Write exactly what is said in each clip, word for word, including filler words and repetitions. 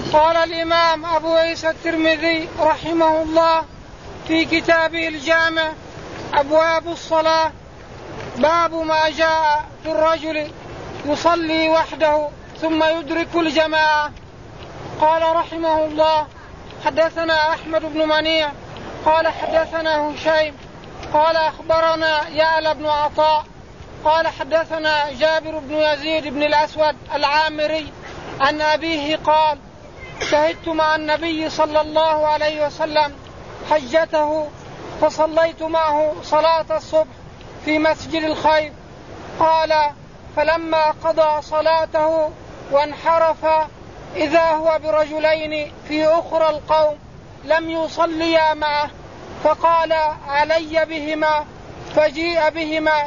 قال الإمام أبو عيسى الترمذي رحمه الله في كتابه الجامع أبواب الصلاة باب ما جاء في الرجل يصلي وحده ثم يدرك الجماعة. قال رحمه الله حدثنا أحمد بن منيع قال حدثنا هشيم قال أخبرنا يعلى بن عطاء قال حدثنا جابر بن يزيد بن الأسود العامري عن أبيه قال شهدت مع النبي صلى الله عليه وسلم حجته فصليت معه صلاة الصبح في مسجد الخيف. قال فلما قضى صلاته وانحرف إذا هو برجلين في أخرى القوم لم يصليا معه فقال علي بهما فجيء بهما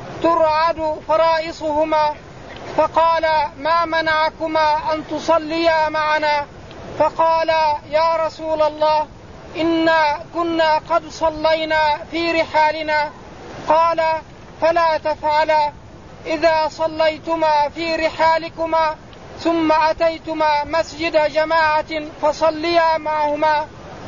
ترعد فرائصهما فقال ما منعكما أن تصليا معنا؟ فقال يا رسول الله إنا كنا قد صلينا في رحالنا. قال فلا تفعلا إذا صليتما في رحالكما ثم أتيتما مسجد جماعة فصليا معهما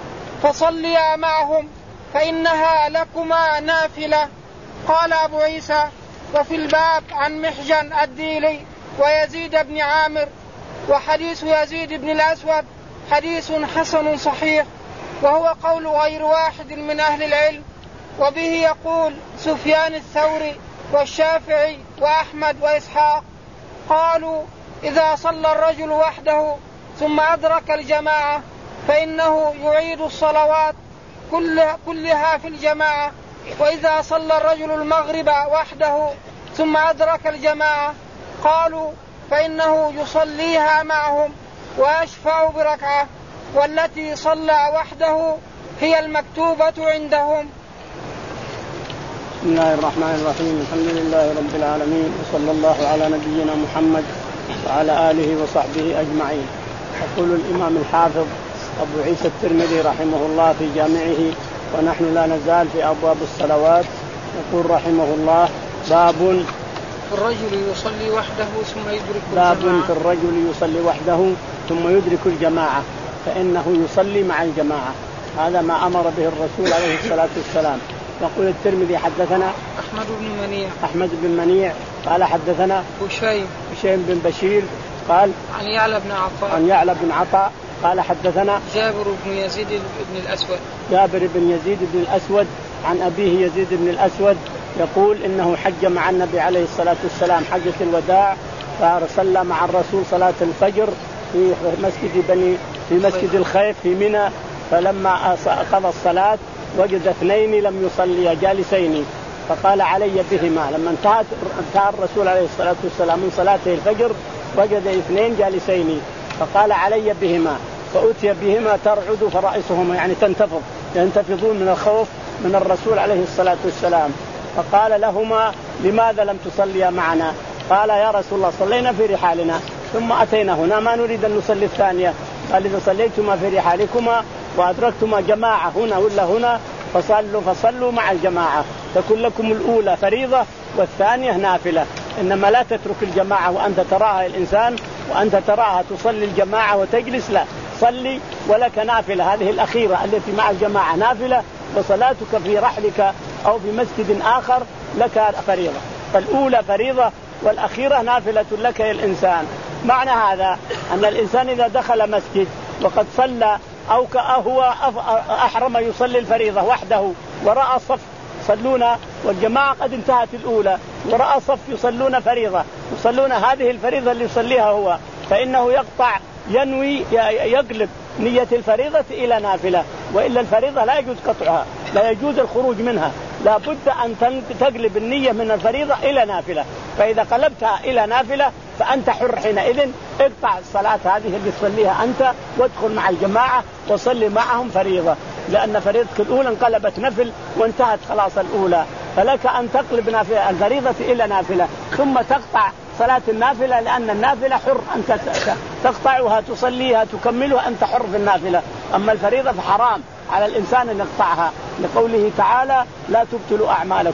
فصليا معهم فإنها لكما نافلة. قال أبو عيسى وفي الباب عن محجن الديلي ويزيد بن عامر وحديث يزيد بن الأسود حديث حسن صحيح وهو قول غير واحد من أهل العلم وبه يقول سفيان الثوري والشافعي وأحمد وإسحاق. قالوا إذا صلى الرجل وحده ثم أدرك الجماعة فإنه يعيد الصلوات كلها في الجماعة، وإذا صلى الرجل المغرب وحده ثم أدرك الجماعة قالوا فإنه يصليها معهم ويشفع بركعة، والتي صلى وحده هي المكتوبة عندهم. بسم الله الرحمن الرحيم. الحمد لله رب العالمين وصلى الله على نبينا محمد وعلى آله وصحبه أجمعين. يقول الإمام الحافظ أبو عيسى الترمذي رحمه الله في جامعه ونحن لا نزال في أبواب الصلوات. يقول رحمه الله باب في الرجل يصلي وحده ثم يدرك باب الجماعة. في الرجل يصلي وحده ثم يدرك الجماعة فإنه يصلي مع الجماعة. هذا ما أمر به الرسول عليه الصلاة والسلام. يقول الترمذي حدثنا أحمد بن منيع أحمد بن منيع قال حدثنا هشيم هشيم بن بشير قال عن يعلى بن عطاء عن يعلى بن عطاء قال حدثنا جابر بن يزيد بن الأسود جابر بن يزيد بن الأسود عن أبيه يزيد بن الأسود يقول إنه حج مع النبي عليه الصلاة والسلام حجة الوداع، فصلى مع الرسول صلاة الفجر في مسجد بني في مسجد الخيف في منى. فلما قضى الصلاة وجد اثنين لم يصليا جالسين فقال علي بهما. لما انتهت انتهى الرسول عليه الصلاة والسلام من صلاته الفجر وجد اثنين جالسين فقال علي بهما، فأتي بهما ترعد فرائصهما يعني تنتفض ينتفضون من الخوف من الرسول عليه الصلاة والسلام. فقال لهما لماذا لم تصليا معنا؟ قال يا رسول الله صلينا في رحالنا ثم أتينا هنا ما نريد أن نصلي الثانية. قال إذا صليتما في رحالكما وأدركتما جماعة هنا ولا هنا فصلوا فصلوا مع الجماعة، تكون لكم الأولى فريضة والثانية نافلة. إنما لا تترك الجماعة وأنت تراها الإنسان وأنت تراها تصلي الجماعة وتجلس، لا صلي ولك نافلة. هذه الأخيرة التي مع الجماعة نافلة، وصلاتك في رحلك أو في مسجد آخر لك فريضة. فالأولى فريضة والأخيرة نافلة لك يا الإنسان. معنى هذا أن الإنسان إذا دخل مسجد وقد صلى أو هو أحرم يصلي الفريضة وحده ورأى صف يصلون والجماعة قد انتهت الأولى ورأى صف يصلون فريضة يصلون هذه الفريضة اللي يصليها هو، فإنه يقطع ينوي يقلب نية الفريضة إلى نافلة، وإلا الفريضة لا يجوز قطعها لا يجوز الخروج منها، لا بد أن تقلب النية من الفريضة إلى نافلة. فإذا قلبتها إلى نافلة فأنت حر حينئذ، اقطع الصلاة هذه اللي تصليها أنت وادخل مع الجماعة وصلي معهم فريضة، لأن فريضتك الأولى انقلبت نفل وانتهت خلاص الأولى. فلك أن تقلب نافلة الفريضة إلى نافلة ثم تقطع صلاة النافلة، لأن النافلة حر أنت تقطعها تصليها تكملها أنت حر في النافلة. أما الفريضة فحرام على الإنسان أن يقطعها، لقوله تعالى لا تبطلوا أعمالكم.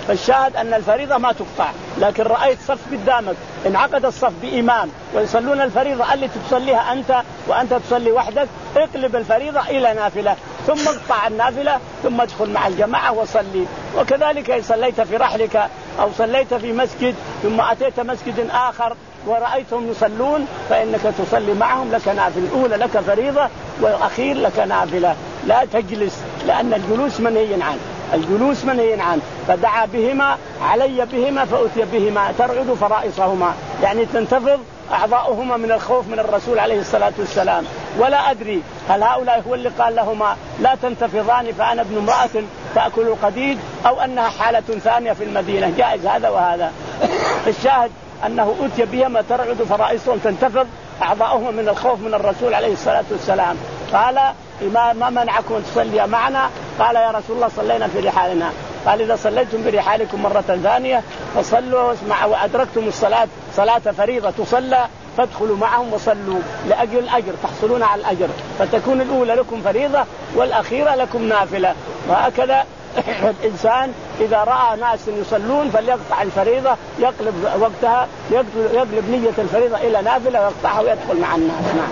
فالشاهد أن الفريضة ما تقطع. لكن رأيت صف قدامك انعقد الصف بإمام ويصلون الفريضة التي تصليها أنت وأنت تصلي وحدك، اقلب الفريضة إلى نافلة ثم اقطع النافلة ثم ادخل مع الجماعة وصلي. وكذلك إن صليت في رحلك أو صليت في مسجد ثم أتيت مسجد آخر ورأيتهم يصلون فإنك تصلي معهم، لك نافلة، الأولى لك فريضة والأخير لك نافلة. لا تجلس، لأن الجلوس منهي عنه، الجلوس منهي عنه. فدعا بهما علي بهما فأتي بهما ترعد فرائصهما، يعني تنتفض أعضاؤهما من الخوف من الرسول عليه الصلاة والسلام. ولا أدري هل هؤلاء هو اللي قال لهما لا تنتفضان فأنا ابن امرأة تأكل القديد، أو أنها حالة ثانية في المدينة، جائز هذا وهذا. الشاهد أنه أتي بهما ترعد فرائصهم تنتفض أعضاؤهما من الخوف من الرسول عليه الصلاة والسلام. قال ما منعكم تصلي معنا؟ قال يا رسول الله صلينا في رحالنا. قال إذا صليتم برحالكم مرة ثانية فصلوا واسمعوا وأدركتم الصلاة صلاة فريضة تصلى فادخلوا معهم وصلوا لأجل الأجر، تحصلون على الأجر، فتكون الأولى لكم فريضة والأخيرة لكم نافلة. وهكذا الإنسان إذا رأى ناس يصلون فليقطع الفريضة، يقلب وقتها، يقلب نية الفريضة إلى نافلة ويقطعها ويدخل مع الناس. نعم.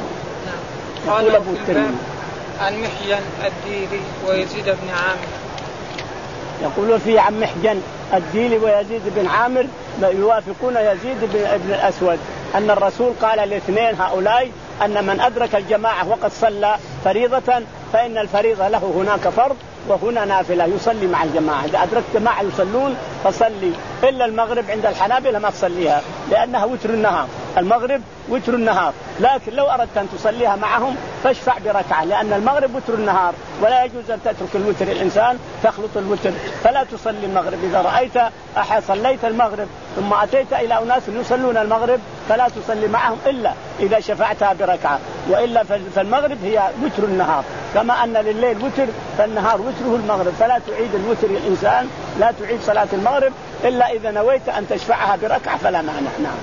قال في الباب عن محجن الديلي ويزيد بن عامر. يقولون فيه عن محجن الديلي ويزيد بن عامر يوافقون يزيد بن الأسود أن الرسول قال الاثنين هؤلاء أن من أدرك الجماعة وقد صلى فريضة فإن الفريضة له هناك فرض وهنا نافلة، يصلي مع الجماعة. إذا أدركت جماعة يصلون فصلي، إلا المغرب عند الحنابلة ما تصليها لأنها وتر النهار، المغرب وتر النهار. لكن لو أردت أن تصليها معهم فاشفع بركعة، لأن المغرب وتر النهار ولا يجوز أن تترك الوتر، الإنسان تخلط الوتر، فلا تصلي المغرب. إذا رأيت أحد صليت المغرب ثم أتيت إلى أناس يصلون المغرب فلا تصلي معهم إلا إذا شفعتها بركعة، وإلا فالمغرب هي وتر النهار، كما أن لليل وتر فالنهار وتره المغرب، فلا تعيد الوتر الإنسان، لا تعيد صلاة المغرب إلا إذا نويت أن تشفعها بركعة فلا مانع. نعم.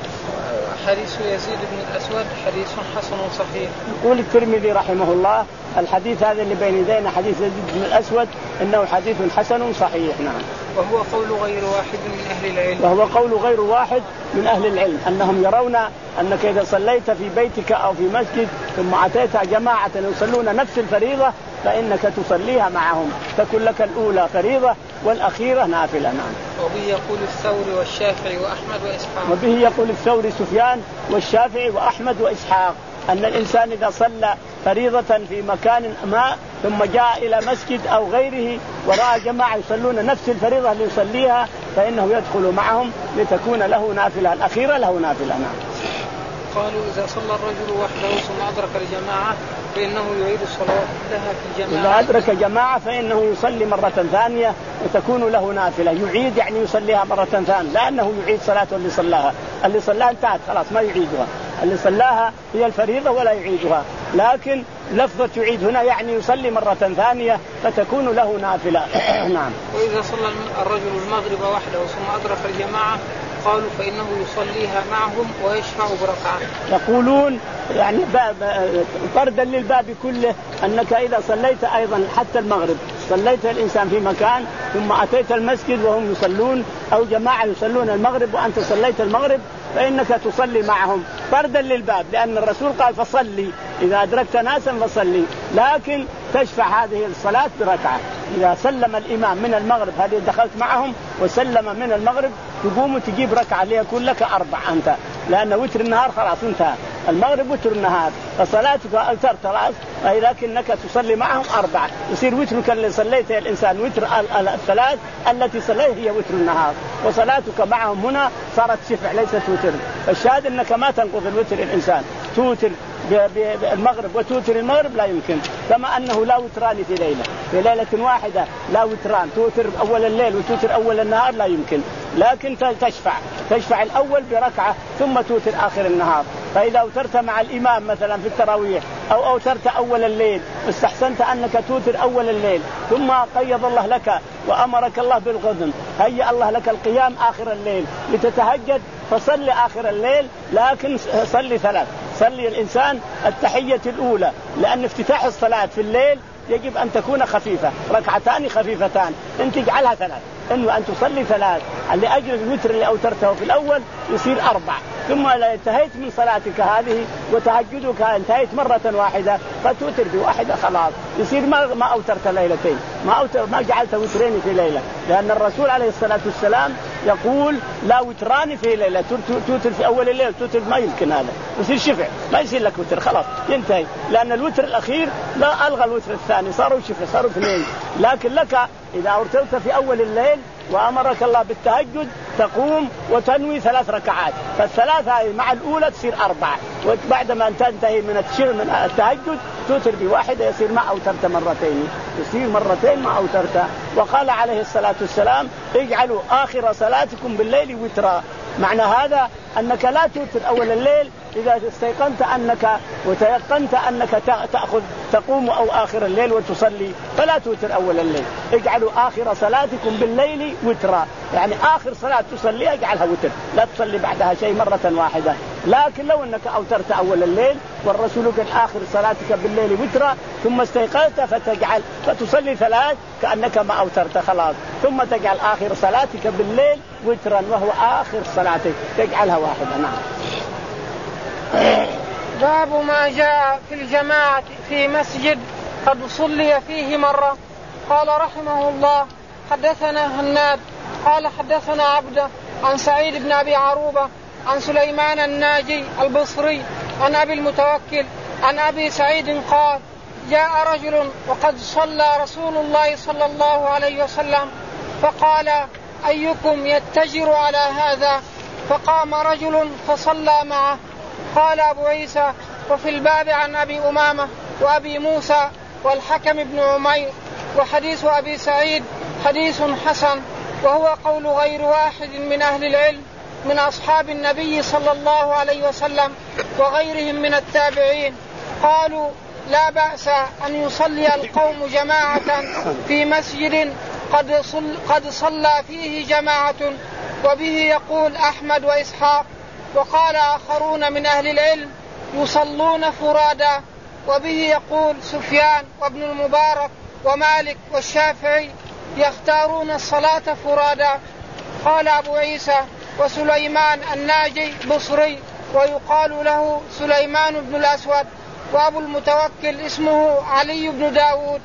حديث يزيد بن الأسود حديث حسن صحيح. يقول الترمذي رحمه الله الحديث هذا اللي بين يدينا حديث يزيد بن الأسود إنه حديث حسن صحيح. نعم. وهو قول غير واحد من أهل العلم. وهو قول غير واحد من أهل العلم أنهم يرون أنك إذا صليت في بيتك أو في مسجد ثم أتيت جماعة يصلون نفس الفريضة فإنك تصليها معهم، تكون لك الأولى فريضة والأخيرة نافلة. نعم. وبه يقول الثوري والشافعي وأحمد وإسحاق. وبه يقول الثوري سفيان والشافعي وأحمد وإسحاق أن الإنسان إذا صلى فريضة في مكان ما ثم جاء إلى مسجد أو غيره ورأى جماعة يصلون نفس الفريضة اللي يصليها فإنه يدخل معهم لتكون له نافلة، الأخيرة له نافلة. نعم. قالوا إذا صلى الرجل وحده ثم أدرك الجماعة فإنه يعيد الصلاة لها في الجماعة. إذا أدرك جماعة فإنه يصلي مرة ثانية وتكون له نافلة، يعيد يعني يصليها مرة ثانية، لأنه يعيد صلاته اللي صلاها، اللي صلاها انتهت خلاص ما يعيدها، اللي صلاها هي الفريضة ولا يعيدها، لكن لفظة يعيد هنا يعني يصلي مرة ثانية فتكون له نافلة. نعم. وإذا صلى الرجل المغرب وحده ثم أدرك الجماعة قالوا فإنه يصليها معهم ويشفع بركعة. يقولون يعني طردا للباب كله أنك إذا صليت أيضا حتى المغرب، صليت الإنسان في مكان ثم أتيت المسجد وهم يصلون أو جماعة يصلون المغرب وأنت صليت المغرب فإنك تصلي معهم طردا للباب، لأن الرسول قال فصلي إذا أدركت ناسا فصلي، لكن تشفع هذه الصلاة بركعة. إذا سلم الإمام من المغرب هذه دخلت معهم وسلم من المغرب تقوم وتجيب ركعة ليكون لك أربع أنت، لأن وتر النهار خلاص انتهى، المغرب وتر النهار فصلاتك ألتر خلاص، لكنك تصلي معهم أربعة، يصير وترك اللي صليته الإنسان وتر الثلاث التي صليه هي وتر النهار، وصلاتك معهم هنا صارت شفع ليست وتر. فالشاهد أنك ما تنقض الوتر الإنسان، توتر بالمغرب وتوتر المغرب لا يمكن، كما أنه لا وتران في ليلة، في ليلة واحدة لا وتران، توتر أول الليل وتوتر أول النهار لا يمكن، لكن تشفع تشفع الأول بركعة ثم توتر آخر النهار. فإذا أوترت مع الإمام مثلا في التراويح أو أوترت أول الليل استحسنت أنك توتر أول الليل ثم قيض الله لك وأمرك الله بالغضن هيأ الله لك القيام آخر الليل لتتهجد فصلي آخر الليل، لكن صلي ثلاث، صلي الإنسان التحية الأولى، لأن افتتاح الصلاة في الليل يجب أن تكون خفيفة، ركعتان خفيفتان، أنت اجعلها ثلاث، انه ان تصلي ثلاث لاجل الوتر اللي اوترته في الاول يصير اربع، ثم اذا انتهيت من صلاتك هذه وتهجدك انتهيت مره واحده فتوتر بواحده خلاص يصير ما ما اوترت ليلتين، ما اوتر ما جعلت وترين في ليله، لان الرسول عليه الصلاه والسلام يقول لا وتران في ليله، توتر في اول الليل توتر ما يمكن، هذا يصير شفع ما يصير لك وتر خلاص ينتهي، لان الوتر الاخير لا الغى الوتر الثاني صاروا شفع صاروا اثنين. لكن لك اذا اوترت في اول الليل وامرك الله بالتهجد تقوم وتنوي ثلاث ركعات، فالثلاث هذه مع الاولى تصير اربعه، وبعدما تنتهي من الشر من التهجد توتر بواحده يصير ما اوترت مرتين، يصير مرتين ما اوترت. وقال عليه الصلاه والسلام اجعلوا اخر صلاتكم بالليل وترا، معنى هذا انك لا توتر اول الليل اذا استيقنت انك وتيقنت انك تاخذ تقوم او اخر الليل وتصلي، فلا توتر اول الليل، اجعلوا اخر صلاتكم بالليل وترا، يعني اخر صلاه تصلي اجعلها وتر، لا تصلي بعدها شيء مره واحده. لكن لو انك اوترت اول الليل والرسول قال اخر صلاتك بالليل وترا ثم استيقظت فتجعل فتصلي ثلاث كانك ما اوترت خلاص، ثم تجعل اخر صلاتك بالليل وترا وهو اخر صلاتك تجعلها واحده. نعم. باب ما جاء في الجماعة في مسجد قد صلي فيه مرة. قال رحمه الله حدثنا هناد قال حدثنا عبده عن سعيد بن أبي عروبة عن سليمان الناجي البصري عن أبي المتوكل عن أبي سعيد قال جاء رجل وقد صلى رسول الله صلى الله عليه وسلم فقال أيكم يتجر على هذا؟ فقام رجل فصلى معه. قال أبو عيسى وفي الباب عن أبي أمامة وأبي موسى والحكم بن عمير، وحديث أبي سعيد حديث حسن، وهو قول غير واحد من أهل العلم من أصحاب النبي صلى الله عليه وسلم وغيرهم من التابعين، قالوا لا بأس أن يصلي القوم جماعة في مسجد قد صل قد صلى فيه جماعة، وبه يقول أحمد وإسحاق. وقال آخرون من أهل العلم يصلون فرادا، وبه يقول سفيان وابن المبارك ومالك والشافعي يختارون الصلاة فرادا. قال أبو عيسى وسليمان الناجي بصري ويقال له سليمان بن الأسود، وأبو المتوكل اسمه علي بن داود.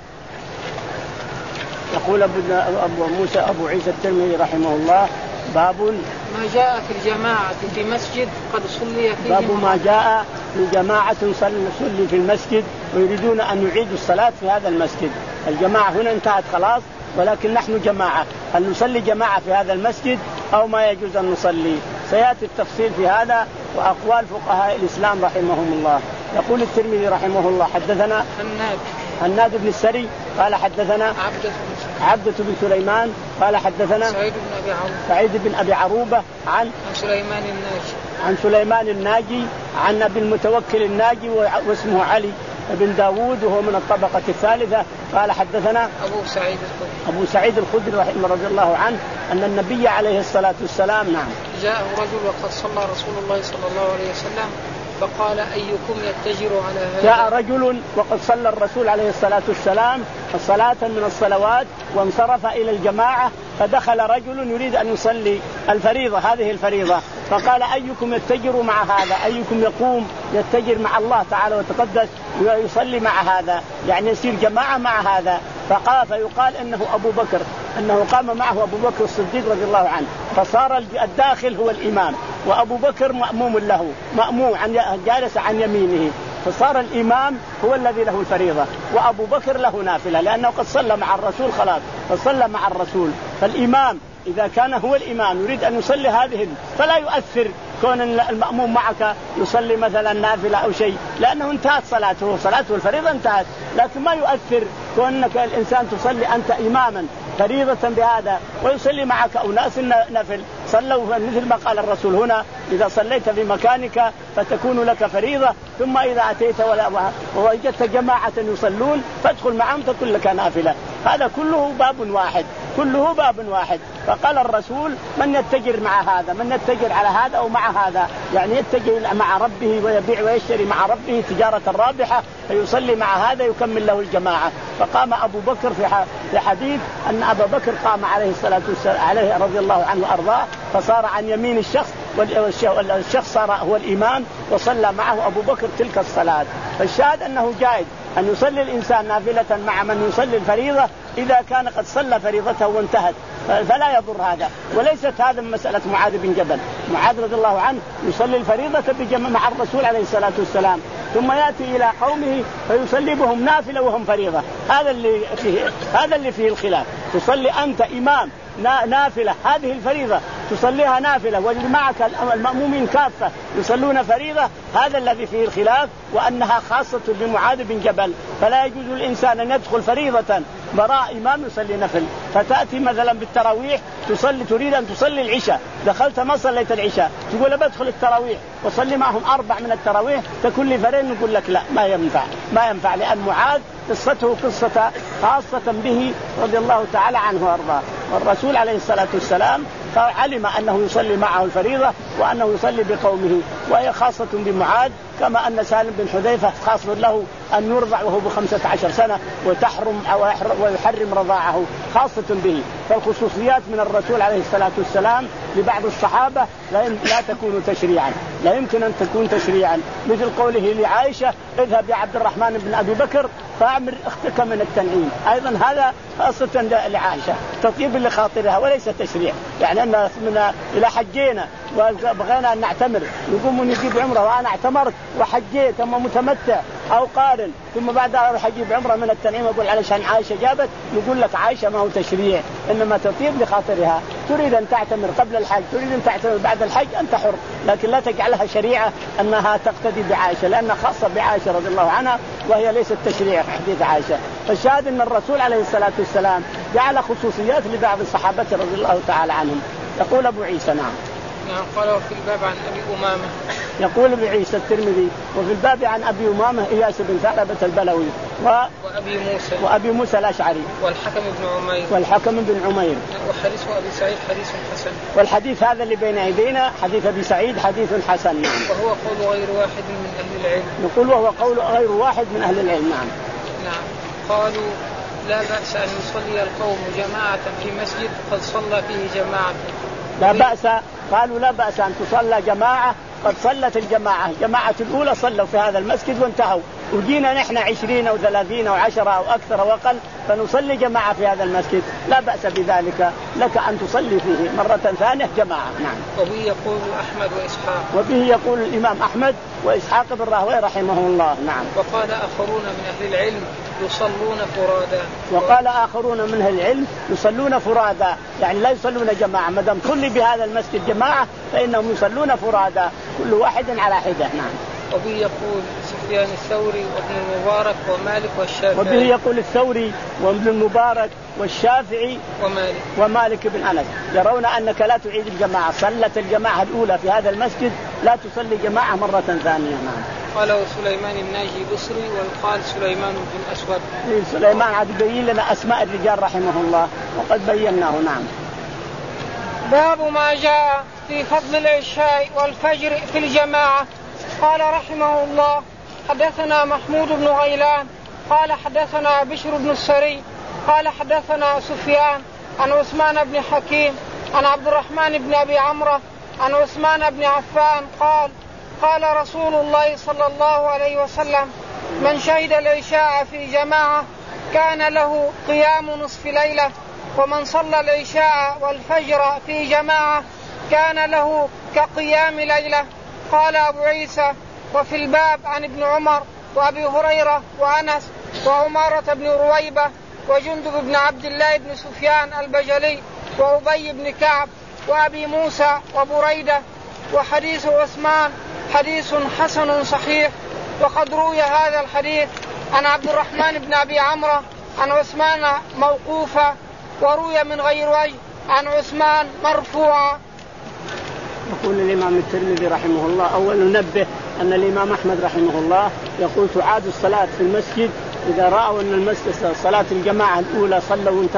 يقول أبو موسى أبو عيسى الترمذي رحمه الله باب ما جاء في الجماعة في مسجد قد صلي فيه. باب ما جاء في جماعة صلي في المسجد ويريدون أن يعيدوا الصلاة في هذا المسجد. الجماعة هنا انتهت خلاص، ولكن نحن جماعة، هل نصلي جماعة في هذا المسجد أو ما يجوز أن نصلي؟ سيأتي التفصيل في هذا وأقوال فقهاء الإسلام رحمهم الله. يقول الترمذي رحمه الله حدثنا هناد هناد بن السري قال حدثنا عبدة بن, عبدة بن سليمان قال حدثنا سعيد بن أبي عروبة سعيد بن أبي عروبة عن, عن سليمان الناجي عن سليمان الناجي عن أبي المتوكل الناجي واسمه علي بن داود وهو من الطبقة الثالثة قال حدثنا أبو سعيد الخدري أبو سعيد الخدري رحمه رضي الله عنه أن النبي عليه الصلاة والسلام نعم جاءه رجل وقد صلى رسول الله صلى الله عليه وسلم فقال أيكم يتجر على هذا؟ جاء رجل وقد صلى الرسول عليه الصلاة والسلام صلاة من الصلوات وانصرف إلى الجماعة، فدخل رجل يريد أن يصلي الفريضة هذه الفريضة، فقال أيكم يتجر مع هذا؟ أيكم يقوم يتجر مع الله تعالى وتقدس ويصلي مع هذا، يعني يصير جماعة مع هذا. فقال فيقال إنه أبو بكر، أنه قام معه أبو بكر الصديق رضي الله عنه، فصار الداخل هو الإمام وأبو بكر مأموم له، مأموم عن جالس عن يمينه، فصار الإمام هو الذي له الفريضة وأبو بكر له نافلة، لأنه قد صلى مع الرسول خلاص، فصلى مع الرسول. فالإمام إذا كان هو الإمام يريد أن يصلي هذه فلا يؤثر كون المأموم معك يصلي مثلا نافلة أو شيء، لأنه انتهت صلاته، صلاته الفريضة انتهت، لكن ما يؤثر كونك الإنسان تصلي أنت إماما فريضة بهذا ويصلي معك أناس نفل صلوا، مثل ما قال الرسول هنا إذا صليت في مكانك فتكون لك فريضة، ثم إذا أتيت ووجدت جماعة يصلون فادخل معهم تكون لك نافلة. هذا كله باب واحد، كله باب واحد. فقال الرسول من يتجر مع هذا، من يتجر على هذا أو مع هذا، يعني يتجر مع ربه ويبيع ويشتري مع ربه تجارة رابحة فيصلي مع هذا يكمل له الجماعة. فقام أبو بكر في في حديث أن أبا بكر قام عليه الصلاة والسلام عليه رضي الله عنه وأرضاه فصار عن يمين الشخص والشخص صار هو الإمام وصلى معه أبو بكر تلك الصلاة. فالشاهد أنه جائز أن يصلي الإنسان نافلة مع من يصلي الفريضة إذا كان قد صلى فريضته وانتهت فلا يضر هذا. وليست هذا مسألة معاذ بن جبل. معاذ رضي الله عنه يصلي الفريضة بجمع مع الرسول عليه الصلاة والسلام ثم يأتي إلى قومه فيصلي بهم نافلة وهم فريضة. هذا اللي فيه هذا اللي فيه الخلاف. تصلي أنت إمام نافلة هذه الفريضة تصليها نافلة ومعك المأمومين كافة يصلون فريضة، هذا الذي فيه الخلاف وأنها خاصة بمعاذ بن جبل. فلا يجوز للإنسان أن يدخل فريضة براء إمام يصلي نفل. فتأتي مثلا بالتراويح تصلي تريد أن تصلي العشاء دخلت ما صليت العشاء تقول بدخل التراويح وصلي معهم أربع من التراويح تكون لي فرين نقول لك لا ما ينفع ما ينفع لأن معاذ قصته قصة خاصة به رضي الله تعالى عنه وارضاه. والرسول عليه الصلاة والسلام علم أنه يصلي معه الفريضة وأنه يصلي بقومه وهي خاصة بمعاذ كما أن سالم بن حذيفة خاص له أن يرضع وهو بخمسة عشر سنة وتحرم ويحرم رضاعه خاصة به. فالخصوصيات من الرسول عليه الصلاة والسلام لبعض الصحابة لا تكون تشريعا لا يمكن أن تكون تشريعا مثل قوله لعائشة اذهب يا عبد الرحمن بن أبي بكر فأمر اختك من التنعيم. أيضا هذا خاصة لعائشة تطيب لخاطرها وليس تشريع. يعني أن من إلى حجينا وبغينا أن نعتمر نقوم ونجيب عمره وأنا اعتمرت وحجيت أما متمتع أو قارن ثم بعدها أروح أجيب عمره من التنعيم أقول علشان عائشة جابت نقول لك عائشة ما هو تشريع إنما تطيب لخاطرها. تريد أن تعتمر قبل الحج تريد أن تعتمر بعد الحج أنت حر لكن لا تجعلها شريعة أنها تقتدي بعائشة لأنها خاصة بعائشة رضي الله عنها وهي ليست تشريع في حديث عائشة. فالشاهد أن الرسول عليه الصلاة والسلام جعل خصوصيات لبعض الصحابة رضي الله تعالى عنهم. يقول أبو عيسى نعم نعم قالوا في الباب عن أبي أمامة. يقول أبو عيسى الترمذي وفي الباب عن أبي أمامة إياس بن ثعلبة البلوي و... وأبي موسى وأبي موسى الأشعري والحكم بن عمير والحكم بن عمير. وحديث أبي سعيد حديث حسن. والحديث هذا اللي بين أيدينا حديث أبي سعيد حديث حسن. نعم. وهو قول غير واحد من أهل العلم. نقول وهو قول غير واحد من أهل العلم. نعم. نعم. قالوا لا بأس أن يصلي القوم جماعة في مسجد قد صلى فيه جماعة. لا بأس قالوا لا بأس أن تصلى جماعة قد صلت الجماعة جماعة الأولى صلوا في هذا المسجد وانتهوا وجينا نحن عشرين أو ثلاثين أو عشرة أو أكثر وأقل فنصلي جماعة في هذا المسجد لا بأس بذلك لك أن تصلي فيه مرة ثانية جماعة. نعم. وبه يقول أحمد وإسحاق. وبه يقول الإمام أحمد وإسحاق بن راهويه رحمه الله. نعم. وقال آخرون من أهل العلم يصلون فرادا. وقال آخرون من أهل العلم يصلون فرادا يعني لا يصلون جماعة ما دام صلي بهذا المسجد جماعة فإنهم يصلون فرادا كل واحد على حدة. نعم. وبه يقول سفيان الثوري وابن المبارك ومالك والشافعي. وبه يقول الثوري وابن المبارك والشافعي ومالك ومالك بن أنس يرون أنك لا تعيد الجماعة صلت الجماعة الأولى في هذا المسجد لا تصلي جماعة مرة ثانية. نعم. قاله سليمان الناجي بصري وقال سليمان بن أسود. سليمان عاد بين لنا أسماء الرجال رحمه الله وقد بيناه. نعم. باب ما جاء في فضل العشاء والفجر في الجماعة. قال رحمه الله حدثنا محمود بن غيلان قال حدثنا بشر بن السري قال حدثنا سفيان عن عثمان بن حكيم عن عبد الرحمن بن أبي عمرو عن عثمان بن عفان قال قال رسول الله صلى الله عليه وسلم من شهد العشاء في جماعة كان له قيام نصف ليلة ومن صلى العشاء والفجر في جماعة كان له كقيام ليلة. قال أبو عيسى وفي الباب عن ابن عمر وأبي هريرة وأنس وعمارة بن رويبة وجندب بن عبد الله بن سفيان البجلي وأبي بن كعب وأبي موسى وبريدة. وحديث عثمان حديث حسن صحيح. وقد روي هذا الحديث عن عبد الرحمن بن أبي عمرو عن عثمان موقوفا وروي من غير وجه عن عثمان مرفوعا. يقول الإمام الترمذي رحمه الله أول ننبه أن الإمام أحمد رحمه الله يقول تعاد الصلاة في المسجد إذا رأوا أن المسجد صلاة الجماعة الأولى صلوا وانتهوا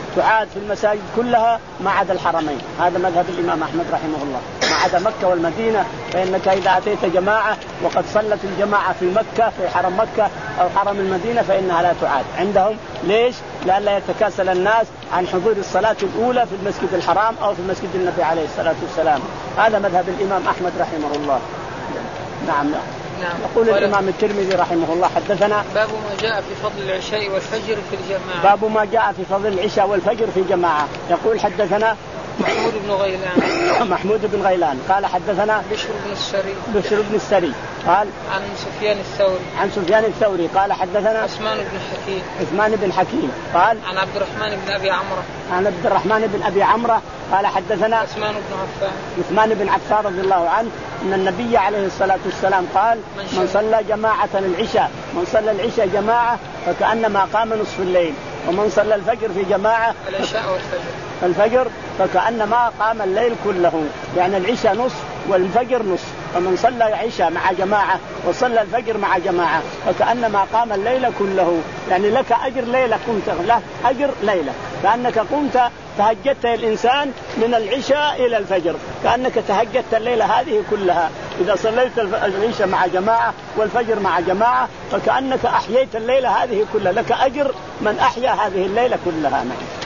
تعاد في المساجد كلها ما عدا الحرمين. هذا مذهب الإمام أحمد رحمه الله، ما عدا مكة والمدينة، فإنك إذا أتيت جماعة وقد صلت الجماعة في مكة في حرم مكة أو حرم المدينة فإنها لا تعاد عندهم. ليش؟ لئلا يتكاسل الناس عن حضور الصلاة الأولى في المسجد الحرام أو في مسجد النبي عليه الصلاة والسلام. هذا مذهب الإمام أحمد رحمه الله. نعم. نعم. يقول الإمام الترمذي رحمه الله حدثنا باب ما جاء في فضل العشاء والفجر في الجماعة. باب ما جاء في فضل العشاء والفجر في جماعة. يقول حدثنا محمود بن غيلان محمود بن غيلان قال حدثنا بشر بن السري بشر بن السري قال عن سفيان الثوري عن سفيان الثوري قال حدثنا عثمان بن حكيم عثمان بن حكيم قال عن عبد الرحمن بن أبي عمرو عن عبد الرحمن بن أبي عمرو قال حدثنا عثمان بن عفان عثمان بن عفان رضي الله عنه أن النبي عليه الصلاة والسلام قال من صلى جماعة العشاء من صلى العشاء جماعة فكأنما قام نصف الليل ومن صلى الفجر في جماعة العشاء والفجر الفجر فكأنما قام الليل كله. يعني العشاء نصف والفجر نصف، فمن صلى عشاء مع جماعة وصلى الفجر مع جماعة فكأنما قام الليل كله. يعني لك أجر ليلة قمت له أجر ليلة كأنك قمت تهجدت الإنسان من العشاء إلى الفجر كأنك تهجدت الليلة هذه كلها. إذا صليت العشاء مع جماعة والفجر مع جماعة فكأنك أحييت الليلة هذه كلها، لك أجر من أحيا هذه الليلة كلها.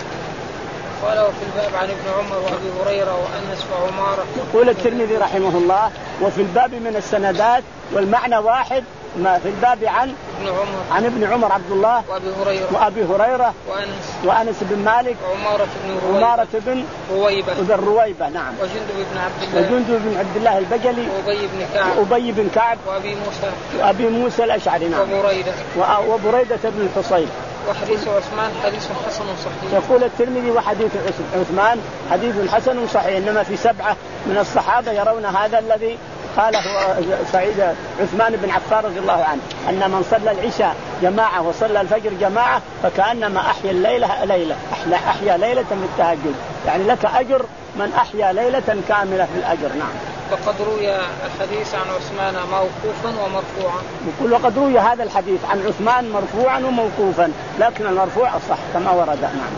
قال وفي الباب عن ابن عمر وأبي هريرة وأنس وعمارة. يقول الترمذي رحمه الله وفي الباب من السندات والمعنى واحد، ما في الباب عن ابن عمر عن ابن عمر عبد الله وأبي هريرة وأبي هريرة وأنس وأنس بن مالك وعمارة بن عمارة بن رويبة بن رويبة نعم وجندب بن عبد الله وجندب بن عبد الله البجلي وأبي بن كعب وأبي بن كعب وأبي موسى وأبي موسى الأشعري نعم وبريدة وبريدة بن الحصيب. وحديث عثمان حديث حسن صحيح. يقول الترمذي وحديث عثمان حديث حسن صحيح، إنما في سبعة من الصحابة يرون هذا الذي قاله سعيد عثمان بن عفان رضي الله عنه أن من صلى العشاء جماعة وصلى الفجر جماعة فكأنما أحيا الليلة ليلة أحيا ليلة بالتهجد. يعني لك أجر من أحيا ليلة كاملة في الأجر. نعم. وقد روي الحديث عن عثمان موقوفا ومرفوعا. يقول وقد روي هذا الحديث عن عثمان مرفوعا وموقوفا لكن المرفوع صح كما ورد. نعم.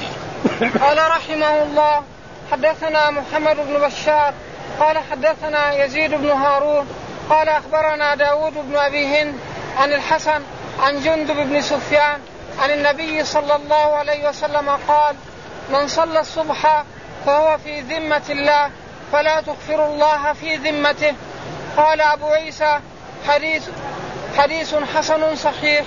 قال رحمه الله حدثنا محمد بن بشار قال حدثنا يزيد بن هارون قال أخبرنا داود بن أبي هند عن الحسن عن جندب بن سفيان عن النبي صلى الله عليه وسلم قال من صلى الصبح فهو في ذمة الله فلا تغفر الله في ذمته. قال أبو عيسى حديث حديث حسن صحيح.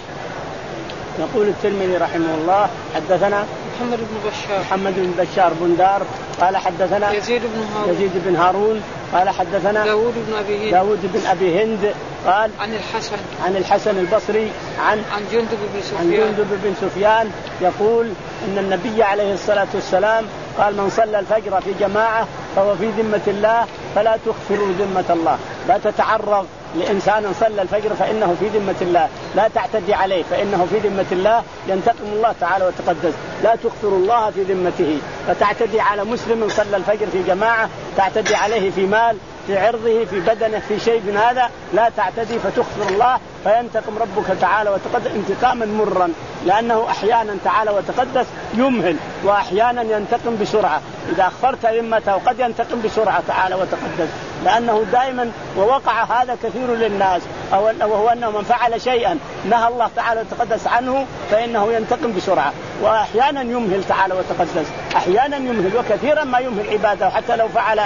يقول الترمذي رحمه الله حدثنا محمد بن بشار محمد بن بشار بندار قال حدثنا يزيد بن هارون يزيد بن هارون قال حدثنا داود بن أبي هند داود بن أبي هند قال عن الحسن عن الحسن البصري عن عن جندب بن سفيان عن جندب بن سفيان يقول إن النبي عليه الصلاة والسلام قال من صلى الفجر في جماعة فهو في ذمة الله فلا تغفروا ذمة الله. لا تتعرض لإنسان صلى الفجر فإنه في ذمة الله، لا تعتدي عليه فإنه في ذمة الله ينتقم الله تعالى وتقدس. لا تغفر الله في ذمته، فتعتدي على مسلم صلى الفجر في جماعة تعتدي عليه في مال في عرضه في بدنه في شيء من هذا، لا تعتدي فتغفر الله فينتقم ربك تعالى وتقدس انتقاما مرا، لأنه أحيانا تعالى وتقدس يمهل وأحيانا ينتقم بسرعة. إذا أخرت ذمته وقد ينتقم بسرعة تعالى وتقدس، لأنه دائما ووقع هذا كثير للناس أو وهو أنه من فعل شيئا نهى الله تعالى وتقدس عنه فإنه ينتقم بسرعة، وأحيانا يمهل تعالى وتقدس أحيانا يمهل، وكثيرا ما يمهل عباده حتى لو فعل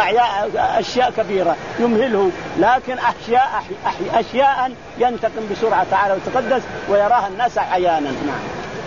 أشياء كبيرة يمهله، لكن أشياء أشياء ينتقم بسرعة تعالى وتقدس ويراها الناس عيانا. نعم.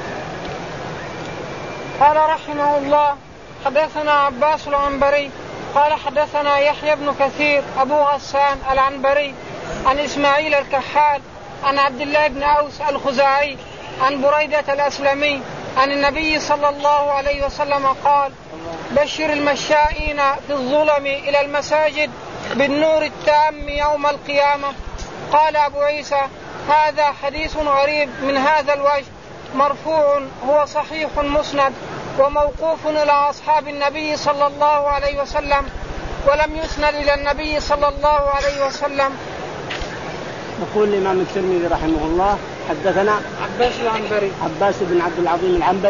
قال رحمه الله حدثنا عباس العنبري قال حدثنا يحيى بن كثير أبو غسان العنبري عن إسماعيل الكحال عن عبد الله بن أوس الخزاعي عن بريدة الأسلمي عن النبي صلى الله عليه وسلم قال بشر المشائين في الظلم إلى المساجد بالنور التام يوم القيامة. قال أبو عيسى هذا حديث غريب من هذا الوجه، مرفوع هو صحيح مسند وموقوف إلى أصحاب النبي صلى الله عليه وسلم ولم يسند إلى النبي صلى الله عليه وسلم. يقول الإمام الترمذي رحمه الله حدثنا عباس العنبري عباس بن عبد العظيم العنبري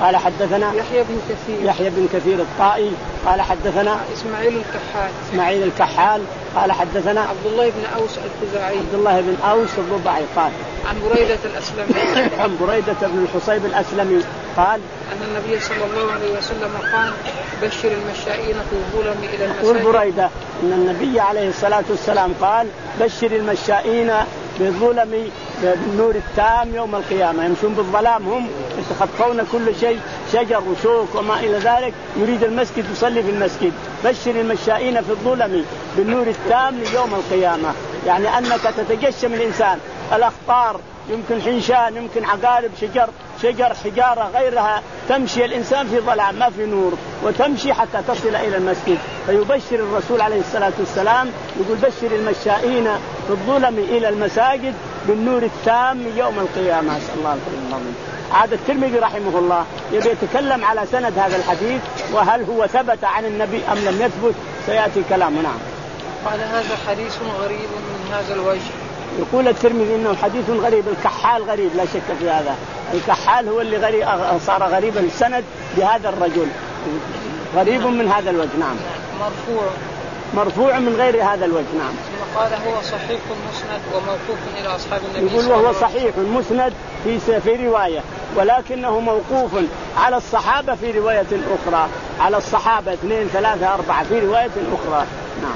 قال حدثنا يحيى بن كثير يحيى بن كثير الطائي قال حدثنا إسماعيل الكحال إسماعيل الكحال قال حدثنا عبد الله بن أوس الخزاعي عبد الله بن أوس الرباعي قال عن بريدة الأسلمي عن بريدة بن الحصيب الأسلمي قال أن النبي صلى الله عليه وسلم قال بشر المشائين في الظلم إلى المساجد. يقول بريدة أن النبي عليه الصلاة والسلام قال بشر المشائين بالظلم بالنور التام يوم القيامة، يمشون بالظلام هم يتخطون كل شيء شجر وشوك وما إلى ذلك، يريد المسجد يصلي في المسجد. بشر المشائين في الظلم بالنور التام يوم القيامة، يعني أنك تتجشم الإنسان الأخطار، يمكن حنشان، يمكن عقارب شجر شجر حجارة غيرها، تمشي الإنسان في ظلام ما في نور، وتمشي حتى تصل إلى المسجد. فيبشر الرسول عليه الصلاة والسلام يقول بشر المشائين في الظلم إلى المساجد بالنور التام يوم القيامة. أسأل الله العظيم. عاد الترمذي رحمه الله يبي يتكلم على سند هذا الحديث، وهل هو ثبت عن النبي أم لم يثبت، سيأتي كلامه. نعم. قال هذا حديث غريب من هذا الوجه. يقول الترمذي إنه حديث غريب. الكحال غريب لا شك في هذا، الكحال هو اللي غريب صار غريبا السند بهذا الرجل، غريب من هذا الوجه. نعم. مرفوع مرفوع من غير هذا الوجه. نعم. ثم قال هو صحيح مسند وموقوف إلى أصحاب النبي. يقول وهو صحيح مسند في في رواية، ولكنه موقوف على الصحابة في رواية أخرى، على الصحابة اثنين ثلاثة أربعة في رواية أخرى. نعم.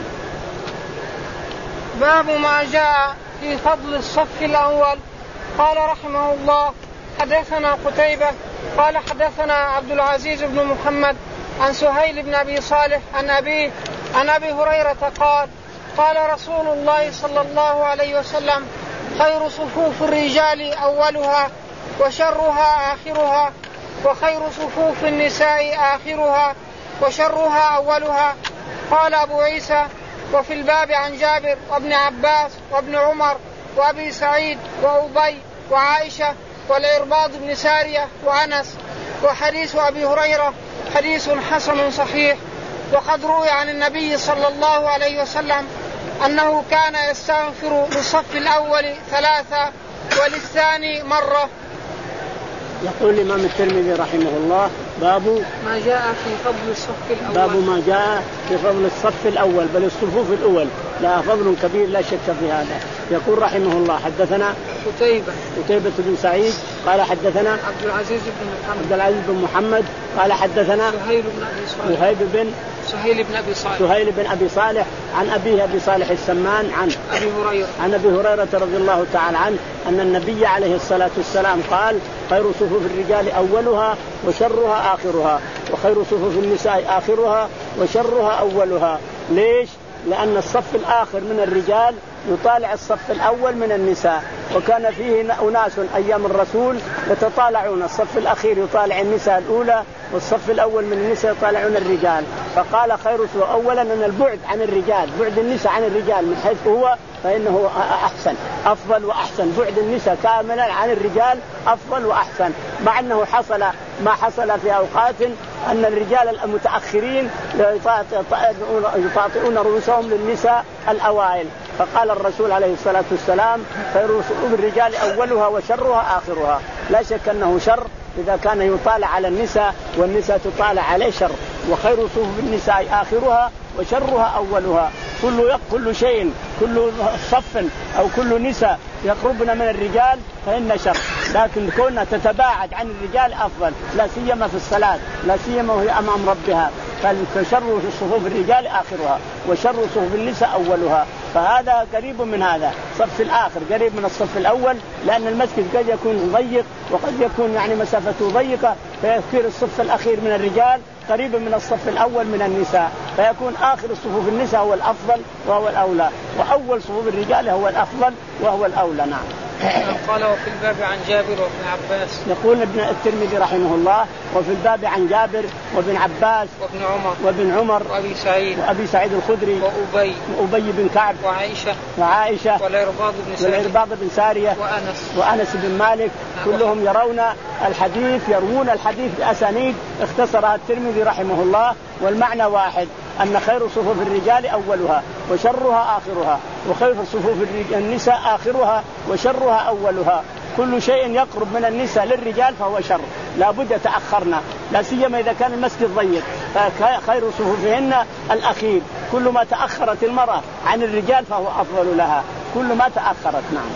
باب ما جاء في فضل الصف الأول. قال رحمه الله حدثنا قتيبة قال حدثنا عبد العزيز بن محمد عن سهيل بن أبي صالح عن أبيه عن أبي هريرة قال قال رسول الله صلى الله عليه وسلم خير صفوف الرجال أولها وشرها آخرها وخير صفوف النساء آخرها وشرها أولها. قال أبو عيسى وفي الباب عن جابر وابن عباس وابن عمر وأبي سعيد وأبي وعائشة والعرباض بن سارية وأنس. وحديث أبي هريرة حديث حسن صحيح. وقد روي عن النبي صلى الله عليه وسلم أنه كان يستغفر للصف الأول ثلاثة وللثاني مرة. يقول الإمام الترمذي رحمه الله باب ما جاء في فضل الصف الأول. باب ما جاء في فضل الصف الأول، بل الصفوف الأول لا فضل كبير لا شك في هذا. يقول رحمه الله حدثنا قتيبة قتيبة بن سعيد قال حدثنا عبد العزيز بن محمد عبد العزيز بن محمد قال حدثنا سهيل بن أبي صالح سهيل بن سهيل بن أبي صالح سهيل بن أبي صالح عن أبيه أبي صالح السمان عن أبي هريرة عن أبي هريرة رضي الله تعالى عنه أن النبي عليه الصلاة والسلام قال خير صفوف الرجال أولها وشرها آخرها وخير صفوف النساء آخرها وشرها أولها. ليش؟ لأن الصف الآخر من الرجال يطالع الصف الأول من النساء، وكان فيه أناس أيام الرسول يتطالعون، الصف الأخير يطالع النساء الأولى والصف الأول من النساء يطالعون الرجال. فقال خير صفوف أولا أن البعد عن الرجال، بعد النساء عن الرجال من حيث هو فإنه أحسن أفضل وأحسن، بعد النساء كاملا عن الرجال أفضل وأحسن، مع أنه حصل ما حصل في أوقات أن الرجال المتأخرين يطاطئون رؤوسهم للنساء الأوائل. فقال الرسول عليه الصلاة والسلام خير صفوف الرجال أولها وشرها آخرها. لا شك أنه شر إذا كان يطالع على النساء والنساء تطالع عليه شر، وخير صفوف النساء آخرها وشرها أولها. كل كل شيء كل صف أو كل نساء يقربن من الرجال فإن شر، لكن كونها تتباعد عن الرجال أفضل، لا سيما في الصلاة، لا سيما وهي أمام ربها. فشر صفوف الرجال آخرها وشر صفوف النساء أولها. فهذا قريب من هذا، صف الآخر قريب من الصف الأول، لأن المسجد قد يكون ضيق وقد يكون يعني مسافته ضيقة، فيصير الصف الأخير من الرجال قريب من الصف الأول من النساء، فيكون آخر صفوف النساء هو الأفضل وهو الأولى، وأول صفوف الرجال هو الأفضل وهو الأولى. نعم. قال وفي الباب عن جابر وابن عباس. يقول ابن الترمذي رحمه الله وفي الباب عن جابر وابن عباس وابن عمر وابن عمر وأبي سعيد وأبي سعيد الخدري وأبي وأبي بن كعب وعائشة وعائشة والعرباض بن سارية والعرباض بن سارية وأنس وأنس بن مالك، كلهم يرون الحديث يروون الحديث بأسانيد اختصرها الترمذي رحمه الله، والمعنى واحد، أن خير صفوف الرجال أولها وشرها آخرها وخير صفوف النساء آخرها وشرها أولها. كل شيء يقرب من النساء للرجال فهو شر، لابد تأخرنا، لا سيما إذا كان المسجد ضيق، فخير صفوفهن الأخير. كل ما تأخرت المرأة عن الرجال فهو أفضل لها، كل ما تأخرت. نعم.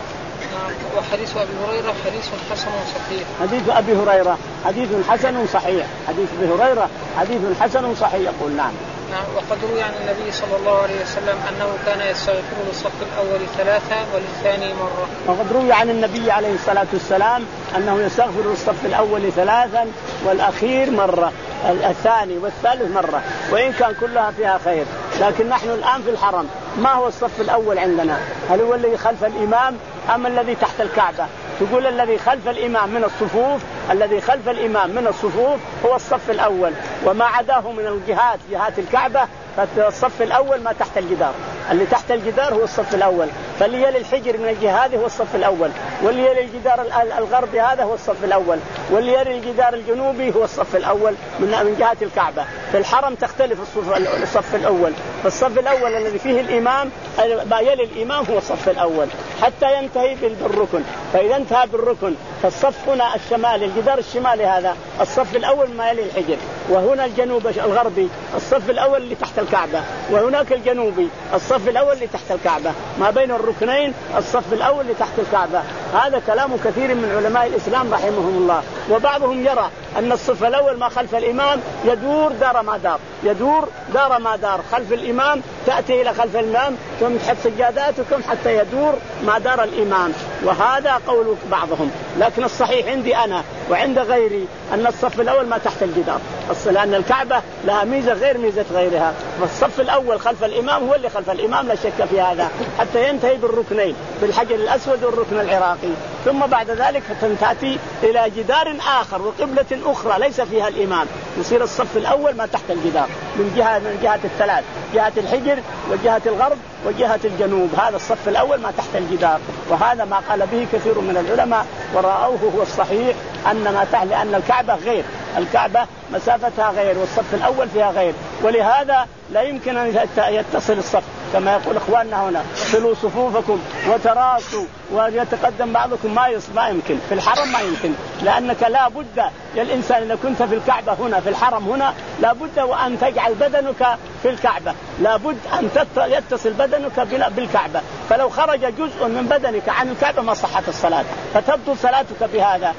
وحديث أبي هريرة حديث حسن صحيح. حديث أبي هريرة حديث حسن صحيح. حديث أبي هريرة حديث حسن صحيح. يقول نعم. نعم. وقد روي عن النبي صلى الله عليه وسلم أنه كان يستغفر للصف الأول ثلاثة وللثاني مرة. وقد روي عن النبي عليه الصلاة والسلام أنه يستغفر للصف الأول ثلاثا والأخير مرة، الثاني والثالث مرة، وإن كان كلها فيها خير. لكن نحن الآن في الحرم، ما هو الصف الأول عندنا؟ هل هو الذي خلف الإمام أم الذي تحت الكعبة؟ تقول الذي خلف الإمام من الصفوف، الذي خلف الإمام من الصفوف هو الصف الأول، وما عداه من الجهات جهات الكعبة فالصف الأول ما تحت الجدار، اللي تحت الجدار هو الصف الأول. فاللي يلي الحجر من الجهة هذه هو الصف الأول، واللي يلي الجدار الغربي هذا هو الصف الأول، واللي يلي الجدار الجنوبي هو الصف الأول من من جهة الكعبة. في الحرم تختلف الصف الصف الأول، فالصف الأول الذي فيه الإمام ما يلي الإمام هو الصف الأول حتى ينتهي بالركن. فإذا انتهى بالركن فالصف هنا الشمالي، الجدار الشمالي هذا الصف الأول ما يلي الحجر، وهنا الجنوب الغربي الصف الأول اللي تحت الكعبة، وهناك الجنوبي الصف الأول اللي تحت الكعبة، ما بين الركنين الصف الأول اللي تحت الكعبة. هذا كلام كثير من علماء الإسلام رحمهم الله. وبعضهم يرى أن الصف الأول ما خلف الإمام يدور دار ما دار، يدور دار ما دار خلف الإمام، تأتي إلى خلف الإمام ثم تحط سجاداتكم حتى يدور ما دار الإمام. وهذا قول بعضهم، لكن الصحيح عندي أنا وعند غيري أن الصف الأول ما تحت الجدار، لأن الكعبة لها ميزة غير ميزة غيرها. فالصف الأول خلف الإمام هو اللي خلف الإمام لا شك في هذا حتى ينتهي بالركنين، بالحجر الأسود والركن العراقي. ثم بعد ذلك تأتي إلى جدار آخر وقبلة أخرى ليس فيها الإمام، يصير الصف الأول ما تحت الجدار من جهة من جهة الثلاث، جهة الحجر وجهة الغرب وجهة الجنوب. هذا الصف الأول ما تحت الجدار، وهذا ما قال به كثير من العلماء ورأوه هو الصحيح، أن ما تحت، لأن الكعبة غير، الكعبة مسافتها غير والصف الأول فيها غير، ولهذا لا يمكن أن يتصل الصف كما يقول إخواننا هنا صلوا صفوفكم وتراصوا ويتقدم بعضكم، ما ما يمكن في الحرم، ما يمكن، لأنك لا بد للإنسان إذا كنت في الكعبة هنا في الحرم هنا لا بد وأن تجعل بدنك في الكعبة، لا بد أن يتصل بدنك بالكعبة. فلو خرج جزء من بدنك عن الكعبة ما صحت الصلاة، فتبطل صلاتك بهذا.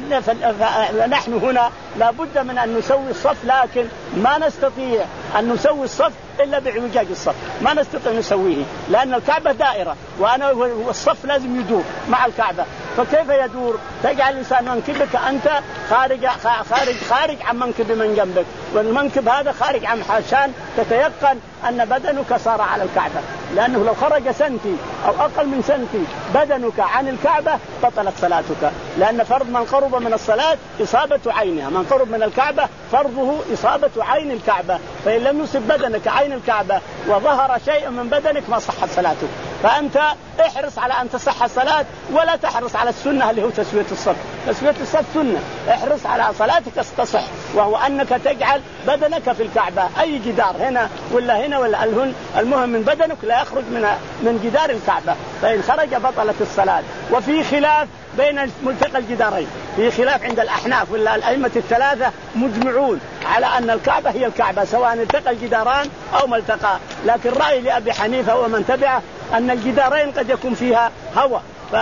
فنحن هنا لا بد من أن نسوي الصف، لكن ما نستطيع أن نسوي الصف إلا باعوجاج الصف، ما نستطيع نسويه لأن الكعبة دائرة وأنا والصف لازم يدور مع الكعبة. فكيف يدور؟ تجعل الإنسان منكبك أنت خارج خارج خارج عن منكب من جنبك، والمنكب هذا خارج عن حاشان تتيقن أن بدنك صار على الكعبة، لأنه لو خرج سنتي أو أقل من سنتي بدنك عن الكعبة بطلت صلاتك، لأن فرض من قرب من الصلاة إصابة عينها، من قرب من الكعبة فرضه إصابة عين الكعبة، فإن لم يصب بدنك عين الكعبة وظهر شيء من بدنك ما صحت صلاتك. فأنت احرص على أن تصح الصلاة ولا تحرص على السنة اللي هو تسوية الصف، تسوية الصف سنة، احرص على صلاتك تصح، وهو أنك تجعل بدنك في الكعبة، أي جدار هنا ولا هنا ولا الهن، المهم من بدنك لا يخرج من من جدار الكعبة، فإن خرج بطلت الصلاة. وفي خلاف بين ملتقى الجدارين، في خلاف عند الأحناف ولا الأئمة الثلاثة مجمعون على أن الكعبة هي الكعبة سواء التقى الجداران أو ما التقى، لكن رأي لأبي حنيفة ومن تبعه أن الجدارين قد يكون فيها هواء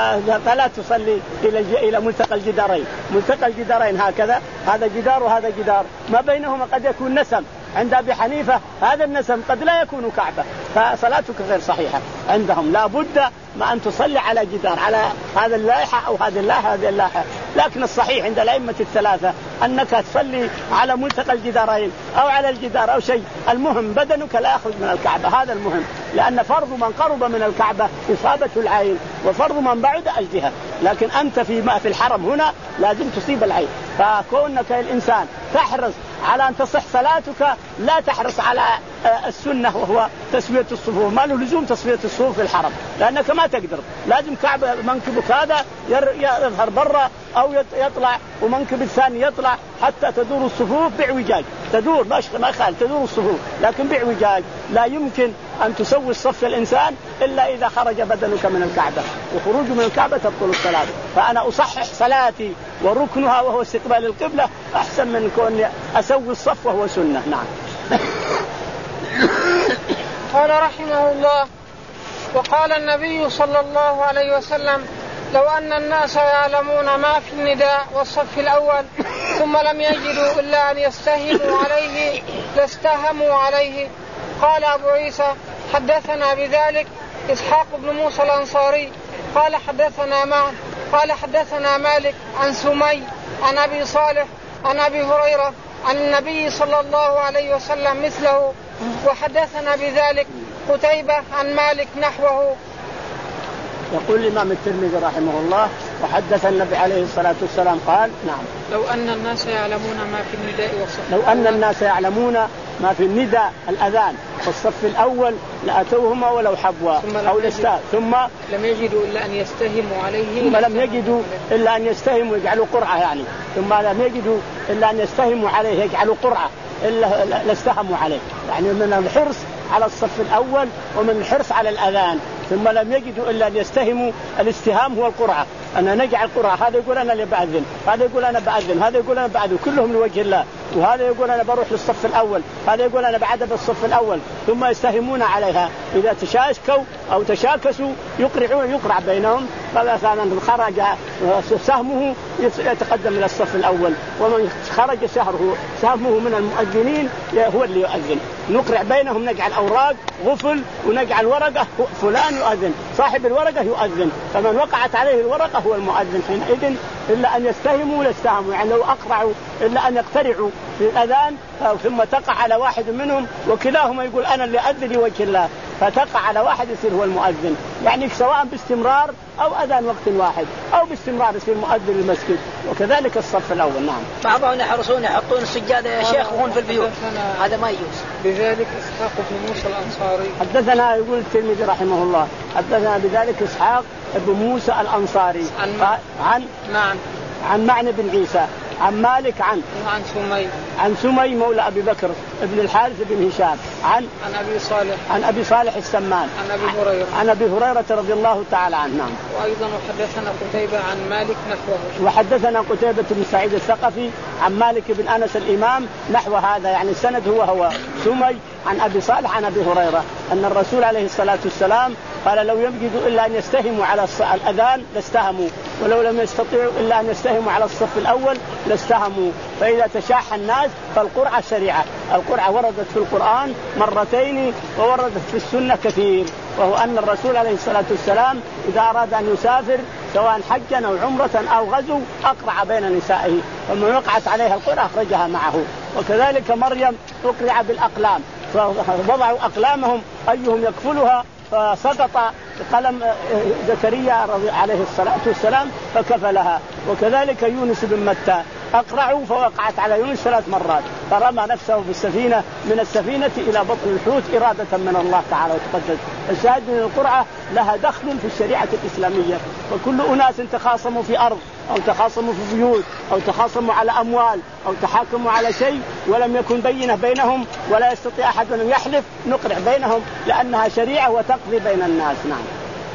فلا تصلي إلى إلى ملتقى الجدارين، ملتقى الجدارين هكذا، هذا جدار وهذا جدار، ما بينهما قد يكون نسم، عند أبي حنيفة هذا النسم قد لا يكون كعبة، فصلاتك غير صحيحة عندهم، لا بد ما أن تصلي على جدار، على هذا اللائحة أو هذه اللائحة هذه اللائحة. لكن الصحيح عند الأئمة الثلاثة أنك تصلي على ملتقى الجدارين أو على الجدار أو شيء، المهم بدنك لا يخرج من الكعبة، هذا المهم، لأن فرض من قرب من الكعبة إصابة العين وفرض من بعد الجهة، لكن أنت في في الحرم هنا لازم تصيب العين. فكونك الإنسان تحرص على أن تصح صلاتك لا تحرص على السنة وهو تسوية الصفوف، ما له لزوم تسوية الصفوف في الحرم لأنك ما تقدر، لازم كعب منكبك هذا يظهر برا أو يطلع ومنكب الثاني يطلع حتى تدور الصفوف باعوجاج، تدور ما يخالف تدور الصفوف لكن باعوجاج. لا يمكن أن تسوي الصف الإنسان إلا إذا خرج بدنك من الكعبة، وخروج من الكعبة تبطل الصلاة. فأنا أصحح صلاتي وركنها وهو استقبال القبلة أحسن من كون أسوي الصف وهو سنة. نعم. قال رحمه الله: وقال النبي صلى الله عليه وسلم: لو أن الناس يعلمون ما في النداء والصف الأول ثم لم يجدوا إلا أن يستهموا عليه لاستهموا عليه. قال أبو عيسى: حدثنا بذلك إسحاق بن موسى الأنصاري قال حدثنا معن قال حدثنا مالك عن سمي عن أبي صالح عن أبي هريرة عن النبي صلى الله عليه وسلم مثله، وحدثنا بذلك قتيبة عن مالك نحوه. يقول الإمام الترمذي رحمه الله: وحدث النبي عليه الصلاة والسلام قال: نعم، لو أن الناس يعلمون ما في النداء والصف لو أن الناس يعلمون ما في النداء الأذان والصف الأول لأتوهما ولو حبوا أو لستا ثم لم يجدوا إلا أن يستهموا عليه ثم لم يجدوا إلا أن يستهموا يجعلوا قرعة يعني ثم لم يجدوا إلا أن يستهموا عليه يجعلوا قرعة إلا لاستهموا عليه، يعني من الحرص على الصف الأول ومن الحرص على الأذان. ثم لم يجدوا إلا أن يستهموا، الاستهام هو القرعة، أنا نجعل قرعة، هذا يقول أنا اللي بأذن، هذا يقول أنا بأذن، هذا يقول أنا بأذن، كلهم لوجه الله، وهذا يقول أنا بروح للصف الأول، هذا يقول أنا بعد بالصف الأول، ثم يستهمون عليها. إذا تشاكسوا أو تشاكسوا يقرعون يقرع بينهم، فمثلا خرج سهمه يتقدم إلى الصف الأول، ومن خرج سهره سهمه من المؤذنين هو اللي يؤذن. نقرع بينهم، نجعل أوراق غفل ونجعل ورقة فلان يؤذن، صاحب الورقة يؤذن، فمن وقعت عليه الورقة هو المؤذن حينئذ، إلا أن يستهموا لاستهموا، يعني لو أقرعوا إلا أن يقترعوا في الأذان ثم تقع على واحد منهم وكلاهما يقول أنا اللي أذن لوجه الله، فتقع على واحد يصير هو المؤذن، يعني سواء باستمرار أو أذان وقت واحد أو باستمرار يصير مؤذن المسجد. وكذلك الصف الأول. نعم. بعضهم يحرصون يحطون السجادة يا شيخ وهم في البيوت، هذا ما يجوز. بذلك إسحاق بن موسى الأنصاري حدثنا، يقول الترمذي رحمه الله: حدثنا بذلك إسحاق بن موسى الأنصاري عن عن نعم عن معن بن عيسى عن مالك عن عن سمي عن سمي مولى أبي بكر ابن الحارث بن هشام عن عن أبي صالح عن أبي صالح السمان عن أبي هريرة عن أبي هريرة رضي الله تعالى عنه. نعم. وأيضا وحدثنا قتيبة عن مالك نحوه. وحدثنا قتيبة بن سعيد الثقفي عن مالك بن أنس الإمام نحو هذا، يعني السند هو هو سمي عن أبي صالح عن أبي هريرة أن الرسول عليه الصلاة والسلام قال: لو يجدوا إلا أن يستهموا على الأذان لاستهموا، ولو لم يستطيعوا إلا أن يستهموا على الصف الأول لاستهموا. فإذا تشاح الناس فالقرعة شريعة. القرعة وردت في القرآن مرتين ووردت في السنة كثير، وهو أن الرسول عليه الصلاة والسلام إذا أراد أن يسافر سواء حجا أو عمرة أو غزو أقرع بين نسائه، ومن وقعت عليها القرعة أخرجها معه. وكذلك مريم أقرع بالأقلام، فوضعوا أقلامهم أيهم يكفلها، فسقط قلم زكريا عليه الصلاة والسلام فكفلها. وكذلك يونس بن متى أقرعوا فوقعت على يونس ثلاث مرات، فرمى نفسه بالسفينة من السفينة إلى بطن الحوت إرادة من الله تعالى وتقدس. الشاهد من القرعة لها دخل في الشريعة الإسلامية، وكل أناس تخاصموا في أرض أو تخاصموا في بيوت أو تخاصموا على أموال أو تحاكموا على شيء ولم يكن بينة بينهم ولا يستطيع أحد أن يحلف، نقرع بينهم لأنها شريعة وتقضي بين الناس. نعم.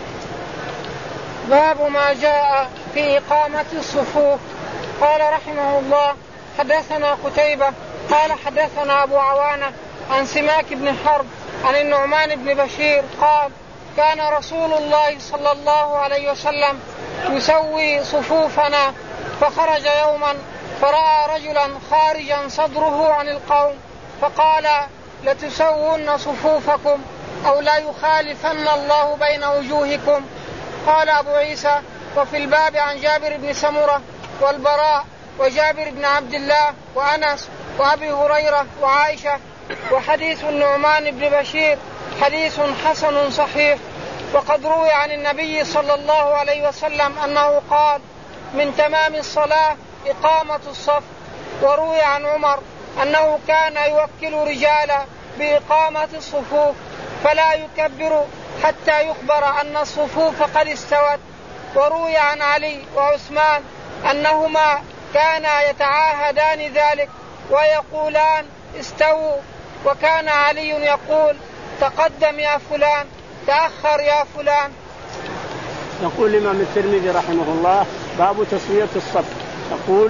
باب ما جاء في إقامة الصفوف. قال رحمه الله: حدثنا قتيبة قال حدثنا أبو عوانة عن سماك بن حرب عن النعمان بن بشير قال: كان رسول الله صلى الله عليه وسلم يسوي صفوفنا، فخرج يوما فرأى رجلا خارجا صدره عن القوم فقال: لتسوون صفوفكم أو لا يخالفن الله بين وجوهكم. قال أبو عيسى: وفي الباب عن جابر بن سمرة والبراء وجابر بن عبد الله وأنس وأبي هريرة وعائشة. وحديث النعمان بن بشير حديث حسن صحيح. وقد روي عن النبي صلى الله عليه وسلم أنه قال: من تمام الصلاة إقامة الصف. وروي عن عمر أنه كان يوكل رجالا بإقامة الصفوف فلا يكبر حتى يخبر أن الصفوف قد استوت. وروي عن علي وعثمان أنهما كانا يتعاهدان ذلك ويقولان: استووا، وكان علي يقول: تقدم يا فلان، تأخر يا فلان. يقول الإمام الترمذي رحمه الله: باب تسوية الصف. يقول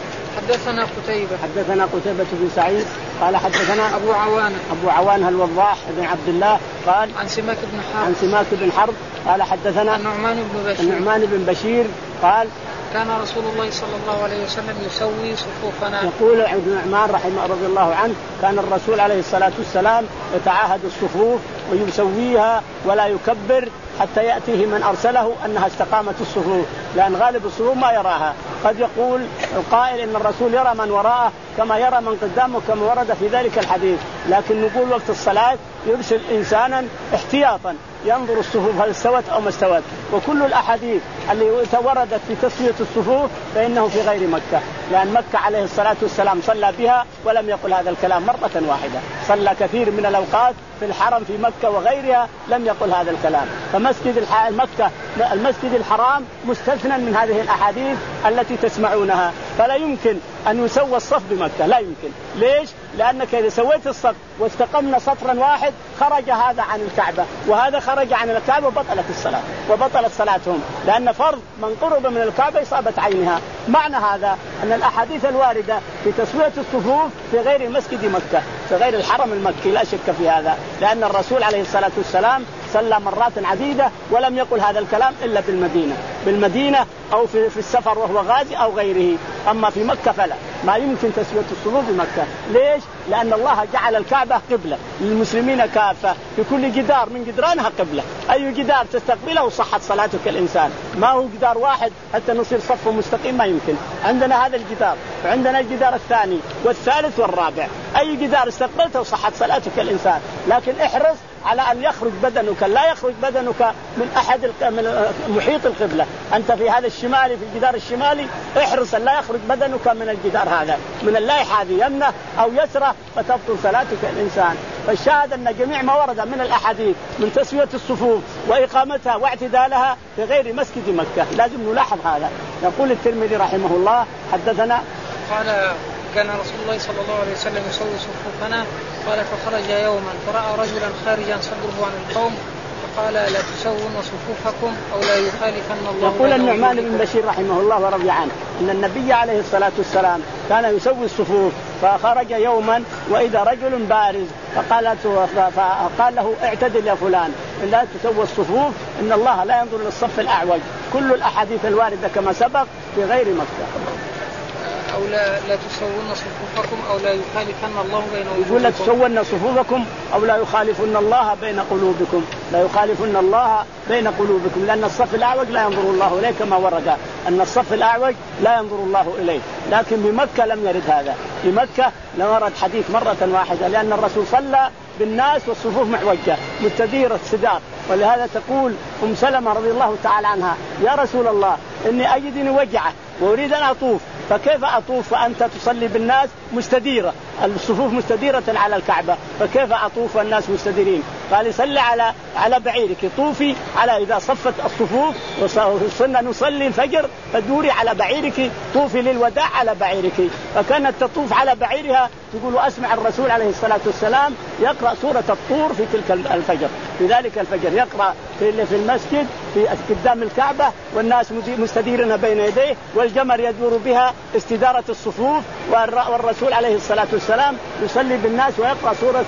حدثنا قتيبة حدثنا قتيبة بن سعيد قال حدثنا أبو عوانة أبو عوانة الوضاح بن عبد الله قال عن سماك بن حرب عن سماك بن حرب قال حدثنا النعمان بن بشير النعمان بن بشير قال كان رسول الله صلى الله عليه وسلم يسوي صفوفنا. يقول ابن نعمان رحمه رضي الله عنه كان الرسول عليه الصلاة والسلام يتعاهد الصفوف ويسويها ولا يكبر حتى يأتيه من أرسله أنها استقامت الصفوف، لأن غالب الصفوف ما يراها. قد يقول القائل إن الرسول يرى من وراءه كما يرى من قدامه كما ورد في ذلك الحديث، لكن نقول وقت الصلاة يرسل إنسانا احتياطا ينظر الصفوف هل استوت أو ما استوت. وكل الأحاديث اللي وردت في تسوية الصفوف فإنه في غير مكة، لأن مكة عليه الصلاة والسلام صلى بها ولم يقل هذا الكلام مرة واحدة، صلى كثير من الأوقات في الحرم في مكة وغيرها لم يقل هذا الكلام. فمسجد مكة المسجد الحرام مستثنى من هذه الأحاديث التي تسمعونها، فلا يمكن أن يسوى الصف بمكة، لا يمكن. ليش؟ لأنك إذا سويت الصف واستقمنا سطرا واحد خرج هذا عن الكعبة وهذا خرج عن الكعبة وبطلت الصلاة وبطلت صلاتهم، لأن فرض من قرب من الكعبة إصابة عينها. معنى هذا أن الأحاديث الواردة في تسوية الصفوف في غير مسجد مكة في غير الحرم المكي لا شك في هذا، لأن الرسول عليه الصلاة والسلام صلى مرات عديدة ولم يقل هذا الكلام إلا في المدينة بالمدينة أو في, في السفر وهو غازي أو غيره. أما في مكة فلا، ما يمكن تسوية الصفوف بمكة. ليش؟ لأن الله جعل الكعبة قبلة للمسلمين كافة، في كل جدار من جدرانها قبلة، أي جدار تستقبله صحت صلاتك الإنسان، ما هو جدار واحد حتى نصير صف مستقيم ما يمكن. عندنا هذا الجدار وعندنا الجدار الثاني والثالث والرابع، أي جدار استقبلته صحت صلاتك الإنسان. لكن احرص على أن يخرج بدنك، لا يخرج بدنك من أحد من محيط القبلة. أنت في هذا الشمالي في الجدار الشمالي احرص أن لا يخرج بدنك من الجدار هذا من اللائحة هذه يمنة أو يسرة فتبطل صلاتك الإنسان. فالشاهد أن جميع ما ورد من الأحاديث من تسوية الصفوف وإقامتها واعتدالها في غير مسجد مكة لازم نلاحظ هذا. يقول الترمذي رحمه الله حدثنا قال كان رسول الله صلى الله عليه وسلم يسوي صفوفنا قال فخرج يوما فرأى رجلا خارجا صدره عن القوم فقال لا تسوون صفوفكم أو لا يخالفن الله. يقول النعمان بن بشير رحمه الله ورضي عنه أن النبي عليه الصلاة والسلام كان يسوي الصفوف فخرج يوما وإذا رجل بارز فقال, فقال له اعتدل يا فلان لا تسوي الصفوف إن الله لا ينظر للصف الأعوج. كل الأحاديث الواردة كما سبق في غير مكة. أو لا, لا تسوون صفوفكم أو لا يخالفن الله بين قلوبكم. يقول لا تسوون صفوفكم أو لا يخالفن الله بين قلوبكم، لا يخالفن الله بين قلوبكم، لأن الصف الأعوج لا ينظر الله إليه كما ورد أن الصف الأعوج لا ينظر الله إليه. لكن بمكة لم يرد هذا، بمكة لم ورد حديث مرة واحدة، لأن الرسول صلى بالناس والصفوف معوجة مستديرة السدار. ولهذا تقول أم سلمة رضي الله تعالى عنها يا رسول الله إني أجدني وجعة وأريد أن أطوف، فكيف أطوف وأنت تصلي بالناس مستديرة الصفوف مستديرة على الكعبة، فكيف أطوف والناس مستديرين؟ قال صلي على على بعيرك، طوفي على إذا صفت الصفوف وصلنا نصلي الفجر فدوري على بعيرك، طوفي للوداع على بعيرك. فكانت تطوف على بعيرها. تقول أسمع الرسول عليه الصلاة والسلام يقرأ سورة الطور في تلك الفجر، في ذلك الفجر يقرأ في في المسجد في قدام الكعبة والناس مستديرين بين يديه والجمر يدور بها استدارة الصفوف، والرسول عليه الصلاة والسلام يصلي بالناس ويقرأ سورة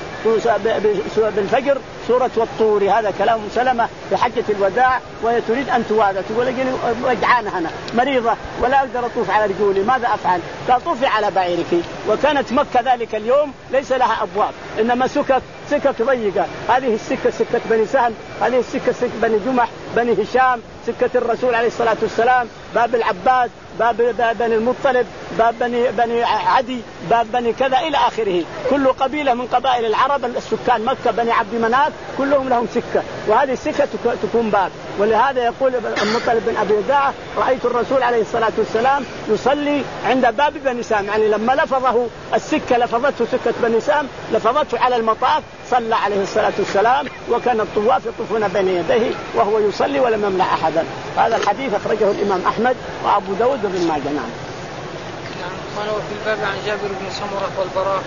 بالفجر سورة والطور. هذا كلام سلمة في حجة الوداع وهي تريد أن توادى، تقول لي وجعانة أنا مريضة ولا أقدر أطوف على رجولي ماذا أفعل؟ فطوفي على بعيرك. وكانت مكة ذلك اليوم ليس لها أبواب إنما سكك سكك ضيقة، هذه السكة سكة بني سهل، هذه السكة سكة بني جمح بني هشام، سكة الرسول عليه الصلاة والسلام، باب العباس، باب بني المطلب، باب بني بني عدي، باب بني كذا إلى آخره. كل قبيلة من قبائل العرب السكان مكة بني عبد مناف كلهم لهم سكة، وهذه السكة تكون باب. ولهذا يقول المطلب بن أبي وداعة رأيت الرسول عليه الصلاة والسلام يصلي عند باب بني سام، يعني لما لفظه السكة لفظته سكة بني سام لفظته على المطاف صلى عليه الصلاة والسلام، وكان الطواف يطوفون بين يديه وهو يصلي ولم يمنع أحدا. هذا الحديث أخرجه الإمام أحمد وأبو داود وابن ماجه. نعم. قال وفي الباب عن جابر بن سمرة والبراء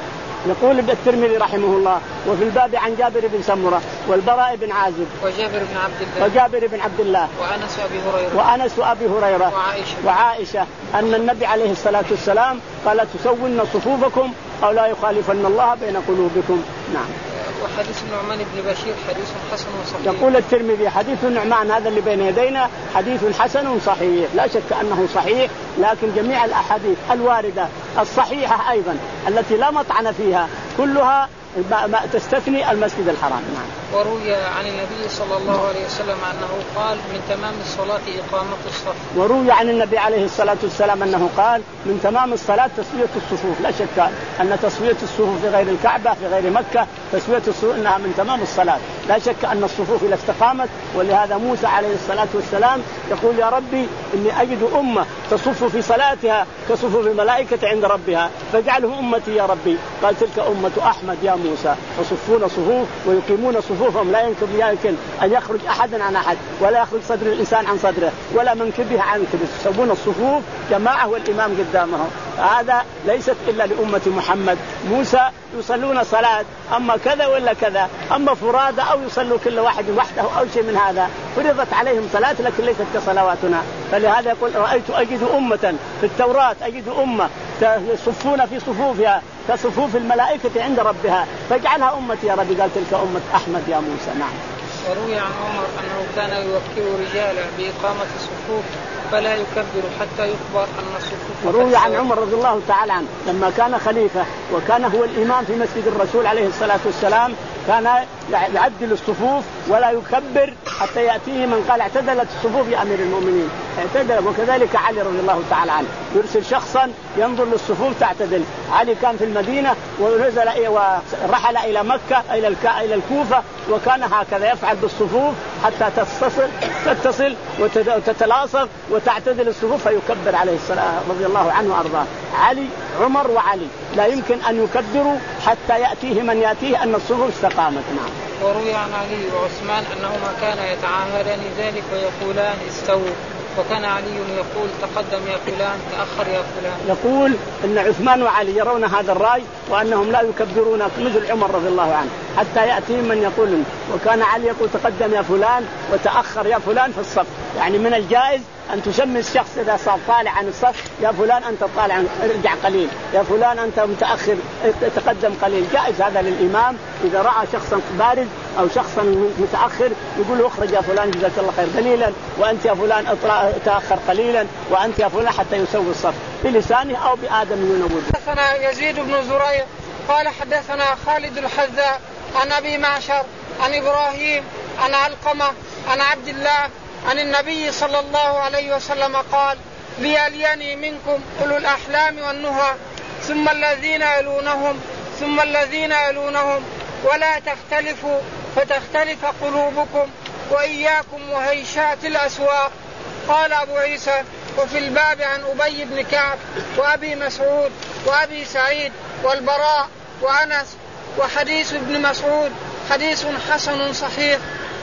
يقول الترمذي رحمه الله وفي الباب عن جابر بن سمرة والبراء بن عازب وجابر بن عبد الله وجابر بن عبد الله وأنس وأبي هريرة وأنس وأبي هريرة وعائشة, وعائشة أن النبي عليه الصلاة والسلام قال تسون صفوفكم أو لا يخالفن الله بين قلوبكم. نعم. وحديث النعمان بن بشير حديث حسن صحيح. يقول الترمذي حديث النعمان هذا اللي بين يدينا حديث حسن صحيح، لا شك أنه صحيح، لكن جميع الأحاديث الواردة الصحيحة أيضا التي لا مطعن فيها كلها ما تستثني المسجد الحرام. نعم. وروي عن النبي صلى الله عليه وسلم أنه قال من تمام الصلاة إقامة الصف. وروي عن النبي عليه الصلاة والسلام أنه قال من تمام الصلاة تسوية الصفوف. لا شك أن تسوية الصفوف في غير الكعبة في غير مكة تسوية الصفوف إنها من تمام الصلاة. لا شك أن الصفوف إذا استقامت، ولهذا موسى عليه الصلاة والسلام يقول يا ربي إني أجد أمة تصف في صلاتها كصفوف الملائكة عند ربها فاجعلهم أمتي يا ربي. قال تلك أمة أحمد يا موسى يصفون صفوف ويقيمون صفوفهم لا يمكن أن يخرج أحد عن أحد ولا يخرج صدر الإنسان عن صدره ولا منكبه عن كبه، يسوون الصفوف جماعة والإمام قدامهم. هذا ليست إلا لأمة محمد. موسى يصلون صلاة أما كذا ولا كذا، أما فرادى أو يصلوا كل واحد وحده أو شيء من هذا، فرضت عليهم صلاة لكن ليست كصلواتنا. فلهذا يقول رأيت أجد أمة في التوراة أجد أمة يصفون في صفوفها كصفوف الملائكة عند ربها فاجعلها أمتي يا ربي. قال تلك أمة أحمد يا موسى. نعم. وروي عن عمر أنه كان يوكل رجالا بإقامة الصفوف فلا يكبر حتى يخبر أن الصفوف. وروي عن عمر رضي الله تعالى عنه لما كان خليفة وكان هو الإمام في مسجد الرسول عليه الصلاة والسلام كان يعدل الصفوف ولا يكبر حتى يأتيه من قال اعتدلت الصفوف يا أمير المؤمنين اعتدل. وكذلك علي رضي الله تعالى عنه يرسل شخصا ينظر للصفوف تعتدل. علي كان في المدينة ونزل ورحل إلى مكة إلى إلى الكوفة وكان هكذا يفعل بالصفوف حتى تتصل تتصل وتتلاصق وتعتدل الصفوف فيكبر عليه الصلاة رضي الله عنه وأرضاه. علي عمر وعلي لا يمكن أن يكبروا حتى يأتيه من يأتيه أن الصفوف استقامت. نعم. وروي عن علي وعثمان أنهما كانا يتعاهدان ذلك ويقولان استووا، وكان علي يقول تقدم يا فلان تأخر يا فلان. يقول أن عثمان وعلي يرون هذا الرأي وأنهم لا يكبرون مثل عمر رضي الله عنه حتى يأتي من يقول، وكان علي يقول تقدم يا فلان وتأخر يا فلان في الصف. يعني من الجائز أن تسمي الشخص إذا صار طالع عن الصف يا فلان أنت طالع ارجع قليل، يا فلان أنت متأخر تقدم قليل. جائز هذا للإمام إذا رأى شخصا بارز أو شخصا متأخر يقول له اخرج يا فلان جزاك الله خير قليلا وأنت يا فلان تأخر قليلا وأنت يا فلان حتى يسوي الصف بلسانه أو بآدم ينود. حدثنا يزيد بن زريع قال حدثنا خالد الحذاء عن أبي معشر عن إبراهيم عن علقمة عن عبد الله عن النبي صلى الله عليه وسلم قال ليليني منكم أولو الأحلام والنهى ثم الذين يلونهم ثم الذين يلونهم ولا تختلفوا فتختلف قلوبكم وإياكم وهيشات الأسواق. قال أبو عيسى وفي الباب عن أبي بن كعب وأبي مسعود وأبي سعيد والبراء وأنس. وحديث ابن مسعود حديث حسن صحيح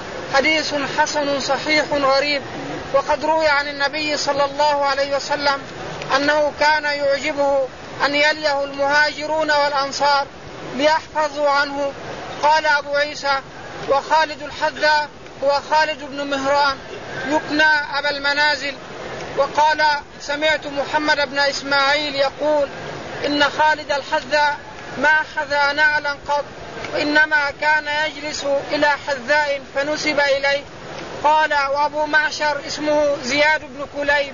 حديث حسن صحيح غريب. وقد روي عن النبي صلى الله عليه وسلم أنه كان يعجبه أن يليه المهاجرون والأنصار ليحفظوا عنه. قال أبو عيسى وخالد الحذاء هو خالد بن مهران يكنى أبا المنازل. وقال سمعت محمد بن إسماعيل يقول إن خالد الحذاء ما خذا نعلا قط وإنما كان يجلس إلى حذاء فنسب إليه. قال وأبو معشر اسمه زياد بن كليب.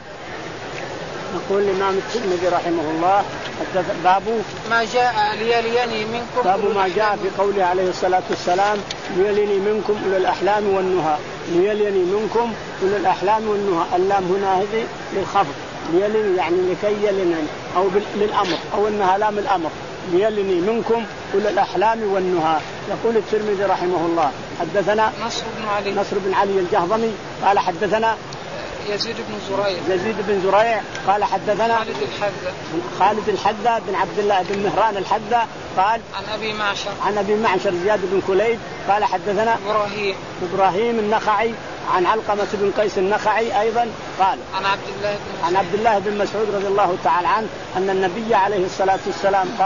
يقول الإمام الترمذي رحمه الله باب ما جاء ليليني منكم باب ما جاء في قوله عليه الصلاة والسلام ليليني منكم أولو الأحلام والنهى. ليليني منكم أولو الأحلام والنهى، اللام هنا هذه للخفض، ليليني يعني لكي يلنني أو للأمر أو إنها لام الأمر. ليلني منكم أولو الأحلام والنهى. يقول الترمذي رحمه الله حدثنا نصر بن علي نصر بن علي الجهضمي قال حدثنا يزيد بن زريع يزيد بن زريع قال حدثنا خالد الحذاء خالد الحذاء بن عبد الله بن مهران الحذاء قال عن أبي معشر عن أبي معشر زياد بن كليب قال حدثنا إبراهيم إبراهيم النخعي عن علقمة بن قيس النخعي أيضا قال عن عبد الله بن عن عبد الله بن مسعود رضي الله تعالى عنه أن النبي عليه الصلاة والسلام قال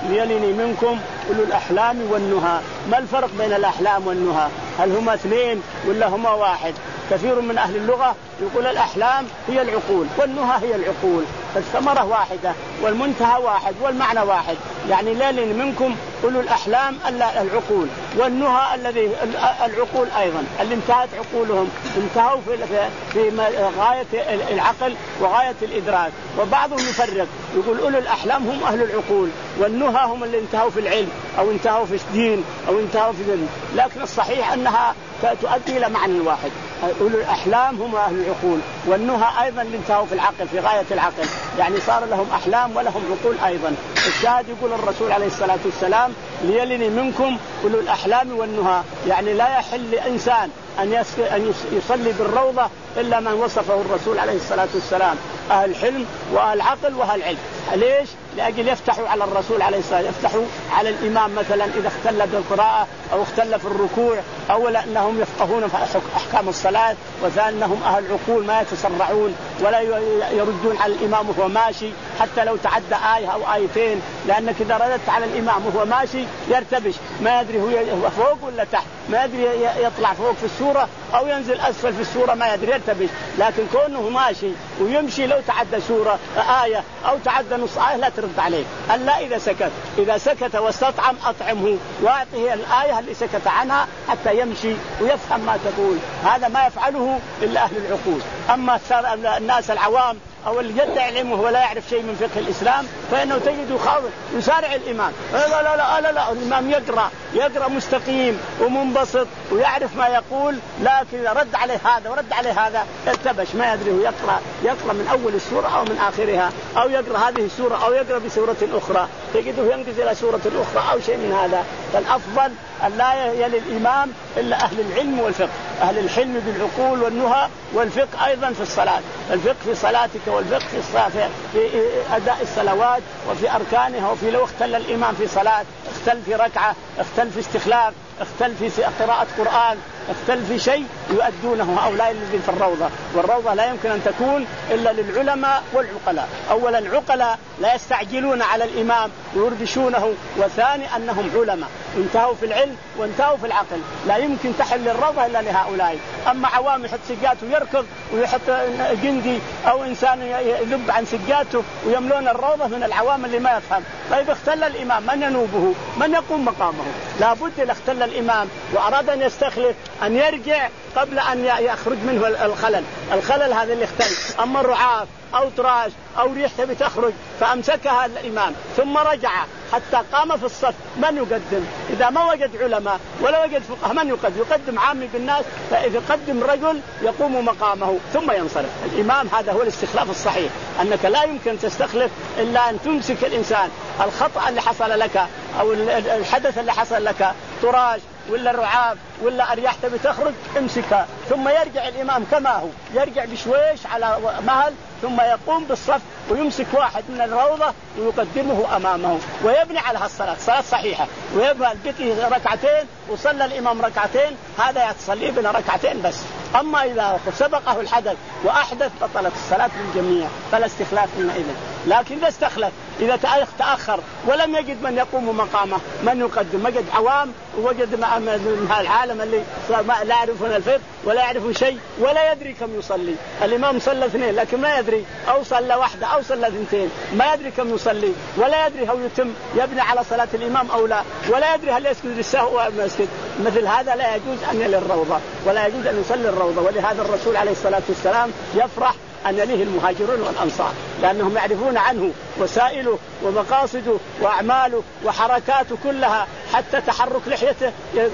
ليلني منكم أولو الأحلام والنهى. ما الفرق بين الأحلام والنهى؟ هل هما اثنين ولا هما واحد؟ كثير من أهل اللغة يقول الأحلام هي العقول والنهى هي العقول، فالثمرة واحدة والمنتهى واحد والمعنى واحد. يعني ليلني منكم أولو الأحلام العقول، والنهى الذي العقول أيضا اللي انتهت عقولهم، انتهوا في في غاية العقل وغاية الإدراك. وبعضهم يفرق يقول أولو الأحلام هم أهل العقول، والنهى هم اللي انتهوا في العلم أو انتهوا في الدين أو انتهوا في ذلك. لكن الصحيح أنها تؤدي إلى معنى واحد، أولو الأحلام هم أهل العقول، والنهى أيضا اللي انتهوا في العقل في غاية العقل، يعني صار لهم أحلام ولهم عقول أيضا. الشاهد يقول الرسول عليه الصلاة والسلام ليلني منكم أولو الأحلام والنهى، يعني لا يحل لإنسان أن يصلي بالروضة إلا من وصفه الرسول عليه الصلاة والسلام أهل الحلم وأهل العقل وأهل العلم. ليش؟ لأجل يفتحوا على الرسول عليه الصلاة والسلام، يفتحوا على الإمام مثلا إذا اختل بالقراءة أو اختل في الركوع، أولا أنهم يفقهون في أحكام الصلاة، وثانيا أنهم أهل عقول ما يتسرعون ولا يردون على الإمام وهو ماشي حتى لو تعدى آية أو آيتين، لأنك إذا ردت على الإمام وهو ماشي يرتبش، ما يدري هو فوق ولا تحت، ما يدري يطلع فوق في السورة أو ينزل أسفل في السورة، ما يدري يرتبش. لكن كونه ماشي ويمشي لو تعدى سورة آية أو تعدى نص آية لا ترد عليه، ألا إذا سكت. إذا سكت واستطعم أطعمه وأعطيه الآية اللي سكت عنها حتى يمشي ويفهم ما تقول. هذا ما يفعله إلا أهل العقول. أما الناس العوام أو اللي يدعي علم وهو لا يعرف شيء من فقه الإسلام فإنه تجد يخاطب يسارع الإمام، لا لا لا لا لا الإمام يقرأ يقرأ مستقيم ومنبسط ويعرف ما يقول، لكن رد عليه هذا ورد عليه هذا ارتبش، ما يدري هو يقرأ يقرأ من أول السورة أو من آخرها، أو يقرأ هذه السورة أو يقرأ بسورة أخرى، تجده ينقز إلى سورة أخرى أو شيء من هذا. فالأفضل أن لا يلي الإمام إلا أهل العلم والفقه، أهل الحلم بالعقول والنهى، والفقه أيضا في الصلاة، الفقه في صلاتك والفقه في الصلاة في أداء الصلوات وفي أركانها، وفي لو اختل الإمام في صلاة، اختل في ركعة، اختل في استخلاف، اختل في قراءة قرآن، اختل في شيء يؤدونه هؤلاء الذين في الروضة. والروضة لا يمكن أن تكون إلا للعلماء والعقلاء. أولا عقلاء لا يستعجلون على الإمام ويربشونه، وثاني أنهم علماء انتهوا في العلم وانتهوا في العقل، لا يمكن تحل الروضة إلا لهؤلاء. أما عوام يحط سجاته ويركض ويحط جندي أو إنسان يذب عن سجاته ويملون الروضة من العوام اللي ما يفهم. طيب اختل الإمام من ينوبه؟ من يقوم مقامه؟ لابد إذا اختل الإمام وأراد أن يستخلف أن يرجع قبل أن يخرج منه الخلل، الخلل هذا اللي اختل. أما الرعاف أو تراش أو ريح تبي تخرج فأمسكها الإمام ثم رجع حتى قام في الصف، من يقدم؟ إذا ما وجد علماء ولا وجد فقه من يقدم؟ يقدم عامي بالناس، فإذا قدم رجل يقوم مقامه ثم ينصرف الإمام. هذا هو الاستخلاف الصحيح، أنك لا يمكن تستخلف إلا أن تمسك الإنسان الخطأ اللي حصل لك أو الحدث اللي حصل لك، تراش ولا الرعاف ولا أرياح تبي تخرج، امسكها ثم يرجع الإمام كما هو، يرجع بشويش على مهل ثم يقوم بالصف ويمسك واحد من الروضة ويقدمه أمامه ويبني على هالصلاة صلاة صحيحة، ويبقى البقي ركعتين وصلى الإمام ركعتين، هذا يتصلي بنا ركعتين بس. أما إذا سبقه الحدث وأحدث بطلت الصلاة للجميع فلا استخلاف حينئذ. لكن إذا استخلف إذا تأخر ولم يجد من يقوم مقامه من يقدم، وجد عوام ووجد من العالم اللي لا يعرفون الفقه ولا يعرفون شيء ولا يدري كم يصلي. الإمام صلى اثنين لكن ما يدري، أو صلى واحدة أو صلى اثنتين ما يدري كم يصلي، ولا يدري هل يتم يبني على صلاة الإمام أو لا، ولا يدري هل يسجد للسهو أو ما يسجد. مثل هذا لا يجوز أن يلي الروضة ولا يجوز أن يصلي الروضة. ولهذا الرسول عليه الصلاة والسلام يفرح أن يليه المهاجرون والأنصار، لأنهم يعرفون عنه وسائله ومقاصده وأعماله وحركاته كلها، حتى تحرك لحيته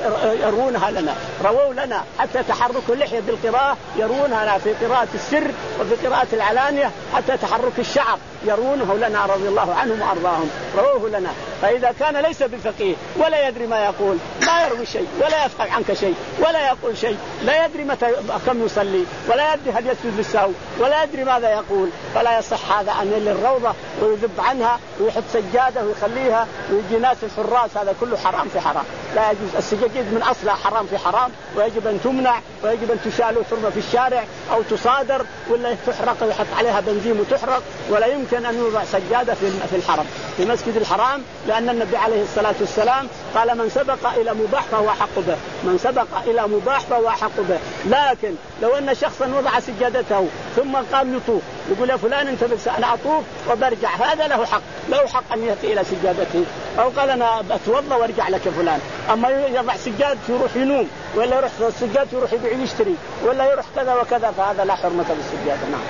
يرونها لنا، رووا لنا حتى تحرك اللحية بالقراءة يرونها لنا في قراءة السر وفي قراءة العلانية، حتى تحرك الشعر يرونه لنا رضي الله عنهم وأرضاهم، رووه لنا. فإذا كان ليس بالفقيه ولا يدري ما يقول، ما يروي شيء ولا يفهم عنك شيء ولا يقول شيء، لا يدري متى كم يصلي ولا يدري هل يسجد للسهو ولا يدري ماذا يقول، فلا يصح هذا أن يلي الروضة ويذب عنها ويحط سجادة ويخليها ويجي ناس الحراس، هذا كله حرام في حرام، لا يجوز. السجاجيد من أصلها حرام في حرام، ويجب أن تمنع ويجب أن تشال وترمى في الشارع أو تصادر ولا تحرق ويحط عليها بنزين وتحرق، ولا يمكن أن يوضع سجادة في الحرم. في مسجد الحرام، لأن النبي عليه الصلاة والسلام قال من سبق إلى مباح فهو أحق به، من سبق إلى مباح فهو أحق به. لكن لو أن شخصا وضع سجادته ثم قام يطوف، يقول يا فلان انتبه أنا أطوف وبرجع، هذا له حق، له حق أن يأتي إلى سجادته، أو قال أنا أتوضأ وارجع لك يا فلان. أما يضع سجاد يروح ينوم، ولا يروح السجاد يروح يبيع يشتري، ولا يروح كذا وكذا، فهذا لا حرمة بالسجادة. نعم.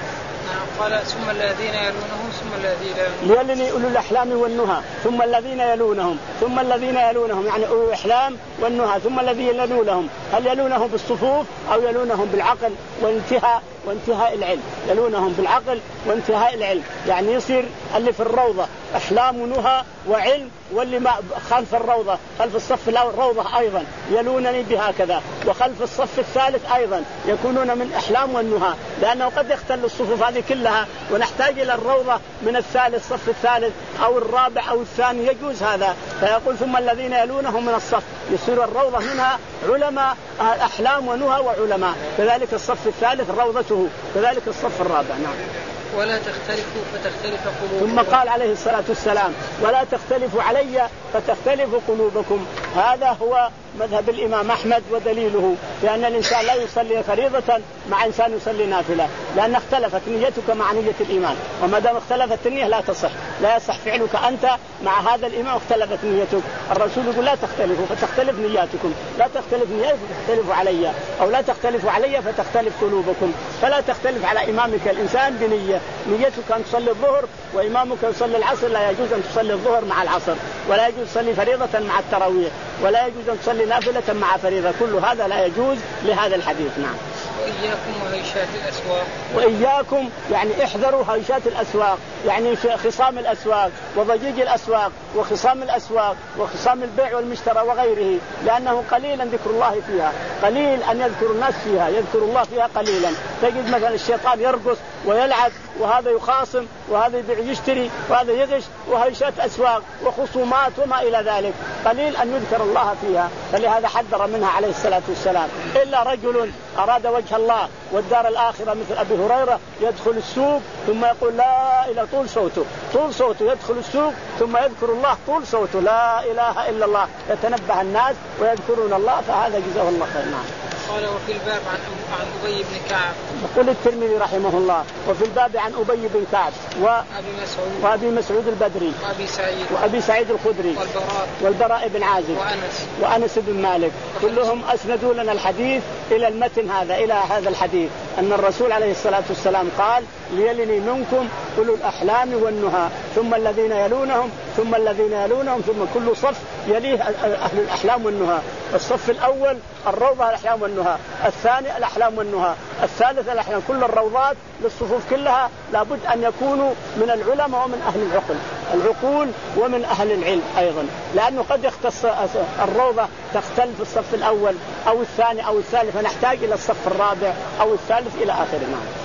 قال ثم الذين يلونهم ثم الذين يلونهم ليلني أولو الأحلام والنهى ثم الذين يلونهم ثم الذين يلونهم، يعني أولو الأحلام والنهى ثم الذين يلونهم. هل يلونهم بالصفوف أو يلونهم بالعقل وانتهاء وانتهاء العلم؟ يلونهم بالعقل وانتهاء العلم، يعني يصير اللي في الروضة أحلام ونهى وعلم، واللي ما خلف الروضة خلف الصف الروضة أيضا يلونني بهكذا، وخلف الصف الثالث أيضا يكونون من أحلام والنهى، لأنه قد يختل الصفوف هذه كلها ونحتاج إلى الروضة من الثالث صف الثالث أو الرابع أو الثاني، يجوز هذا. فيقول ثم الذين يلونهم من الصف، يصير الروضة منها علماء أحلام ونهى وعلماء، كذلك الصف الثالث روضته، كذلك الصف الرابع. نعم. ولا تختلفوا فتختلف قلوبكم. ثم قال عليه الصلاة والسلام ولا تختلفوا علي فتختلف قلوبكم. هذا هو مذهب الإمام أحمد ودليله، لأن الإنسان لا يصلي فريضة مع إنسان يصلي نافلة، لأن اختلفت نيتك مع نية الإمام، وما دام اختلفت النية لا تصح، لا يصح فعلك أنت مع هذا الإمام اختلفت نيتك. الرسول يقول لا تختلفوا فتختلف نياتكم، لا تختلف نياتكم فتختلفوا علي، أو لا تختلفوا علي فتختلف قلوبكم. فلا تختلف على إمامك الإنسان بنية، نيتك أن تصلي الظهر وإمامك يصلي العصر، لا يجوز أن تصلي الظهر مع العصر، ولا يجوز تصلي فريضة مع التراويح، ولا يجوز أن تصلي نافلة مع فريضة، كل هذا لا يجوز لهذا الحديث. نعم. وإياكم وهيشات الأسواق. وإياكم يعني احذروا هيشات الأسواق، يعني خصام الأسواق وضجيج الأسواق وخصام الأسواق وخصام البيع والمشترى وغيره، لأنه قليلا ذكر الله فيها، قليل أن يذكر الناس فيها، يذكر الله فيها قليلا. تجد مثلا الشيطان يرقص ويلعب، وهذا يخاصم وهذا يبيع يشتري وهذا يغش، وهيشات أسواق وخصومات وما إلى ذلك، قليل أن يذكر الله فيها. فلهذا حذر منها عليه الصلاة والسلام. إلا رجل أراد وجه الله والدار الآخرة مثل أبي هريرة يدخل السوق ثم يقول لا إله طول صوته طول صوته يدخل السوق ثم يذكر الله طول صوته لا إله إلا الله، يتنبه الناس ويذكرون الله، فهذا جزاه الله خير. نعم. قال وفي الباب عن عن أبي بن كعب. يقول الترمذي رحمه الله وفي الباب عن أبي بن كعب وأبي مسعود وأبي مسعود البدري وأبي سعيد وأبي سعيد الخدري والبراء والبراء بن عازب وأنس وأنس بن مالك، كلهم أسندوا لنا الحديث إلى المتن هذا، إلى هذا الحديث أن الرسول عليه الصلاة والسلام قال ليلني منكم أولو الأحلام والنهى ثم الذين يلونهم ثم الذين يلونهم ثم كل صف يليه أهل الأحلام والنهى. الصف الأول الروضة الأحلام والنهى، الثاني الأحلام والنهى، الثالث الأحلام. كل الروضات للصفوف كلها لابد أن يكونوا من العلماء ومن أهل العقل العقول ومن أهل العلم أيضا، لأنه قد يختص الروضة تختلف في الصف الأول أو الثاني أو الثالث، فنحتاج إلى الصف الرابع أو الثالث إلى آخره.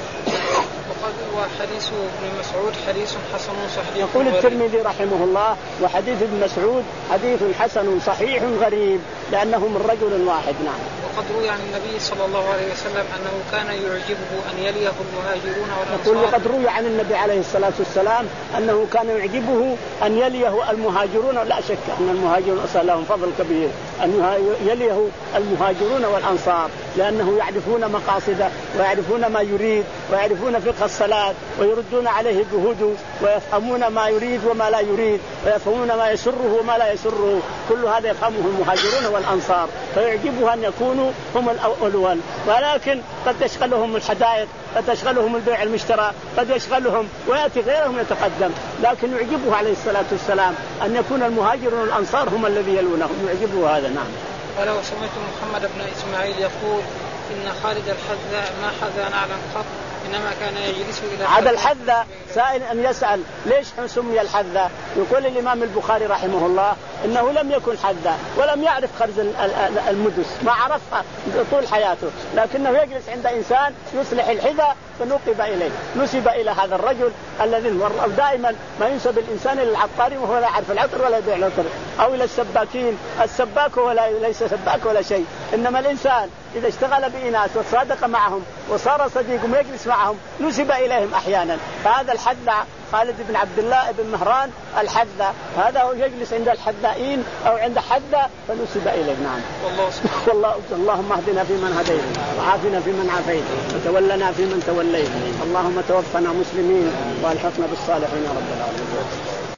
وقد وحديث ابن مسعود حديث حسن صحيح. يقول الترمذي رحمه الله وحديث ابن مسعود حديث حسن صحيح غريب لأنه من رجل واحد. نعم. وقد روي عن النبي صلى الله عليه وسلم أنه كان يعجبه أن يليه المهاجرون والأنصار. يقول وقد روي عن النبي عليه الصلاة والسلام أنه كان يعجبه أن يليه المهاجرون، لا شك أن المهاجرون أصلا لهم فضل كبير، أن يليه المهاجرون والأنصار، لأنه يعرفون مقاصده ويعرفون ما يريد ويعرفون فقه الصلاة ويردون عليه جهوده ويفهمون ما يريد وما لا يريد ويفهمون ما يسره وما لا يسره، كل هذا يفهمه المهاجرون والأنصار، فيعجبه أن يكونوا هم الأولون. ولكن قد تشغلهم الحدائق، قد تشغلهم البيع المشترى، قد يشغلهم ويأتي غيرهم يتقدم، لكن يعجبه عليه الصلاة والسلام أن يكون المهاجرون والأنصار هم الذي يلونهم، يعجبه هذا. نعم. ولو سمعت محمد بن إسماعيل يقول إن خالد الحذاء ما حذا نعلم قط إنما كان يجلس إلى هذا الحذاء سائل أن يسأل ليش سمي الحذاء؟ يقول الإمام البخاري رحمه الله إنه لم يكن حذاء ولم يعرف خرز المدس، ما عرفها طول حياته، لكنه يجلس عند إنسان يصلح الحذاء فنقب إليه، نسب إلى هذا الرجل الذي دائما ما ينسب الإنسان إلى العطار وهو لا يعرف العطر ولا يبيع العطر، أو إلى السباكين، السباك هو ليس سباك ولا شيء، إنما الإنسان إذا اشتغل بإناس وصادق معهم وصار صديقهم يجلس معهم نسب إليهم أحيانا. فهذا الحذاء خالد بن عبد الله بن مهران الحذاء، هذا هو يجلس عند الحذائين أو عند حذاء فنسب إليه. نعم. والله اللهم اهدنا فيمن هديت وعافنا فيمن عافيت وتولنا فيمن توليت، اللهم توفنا مسلمين والحقنا بالصالحين يا رب العالمين.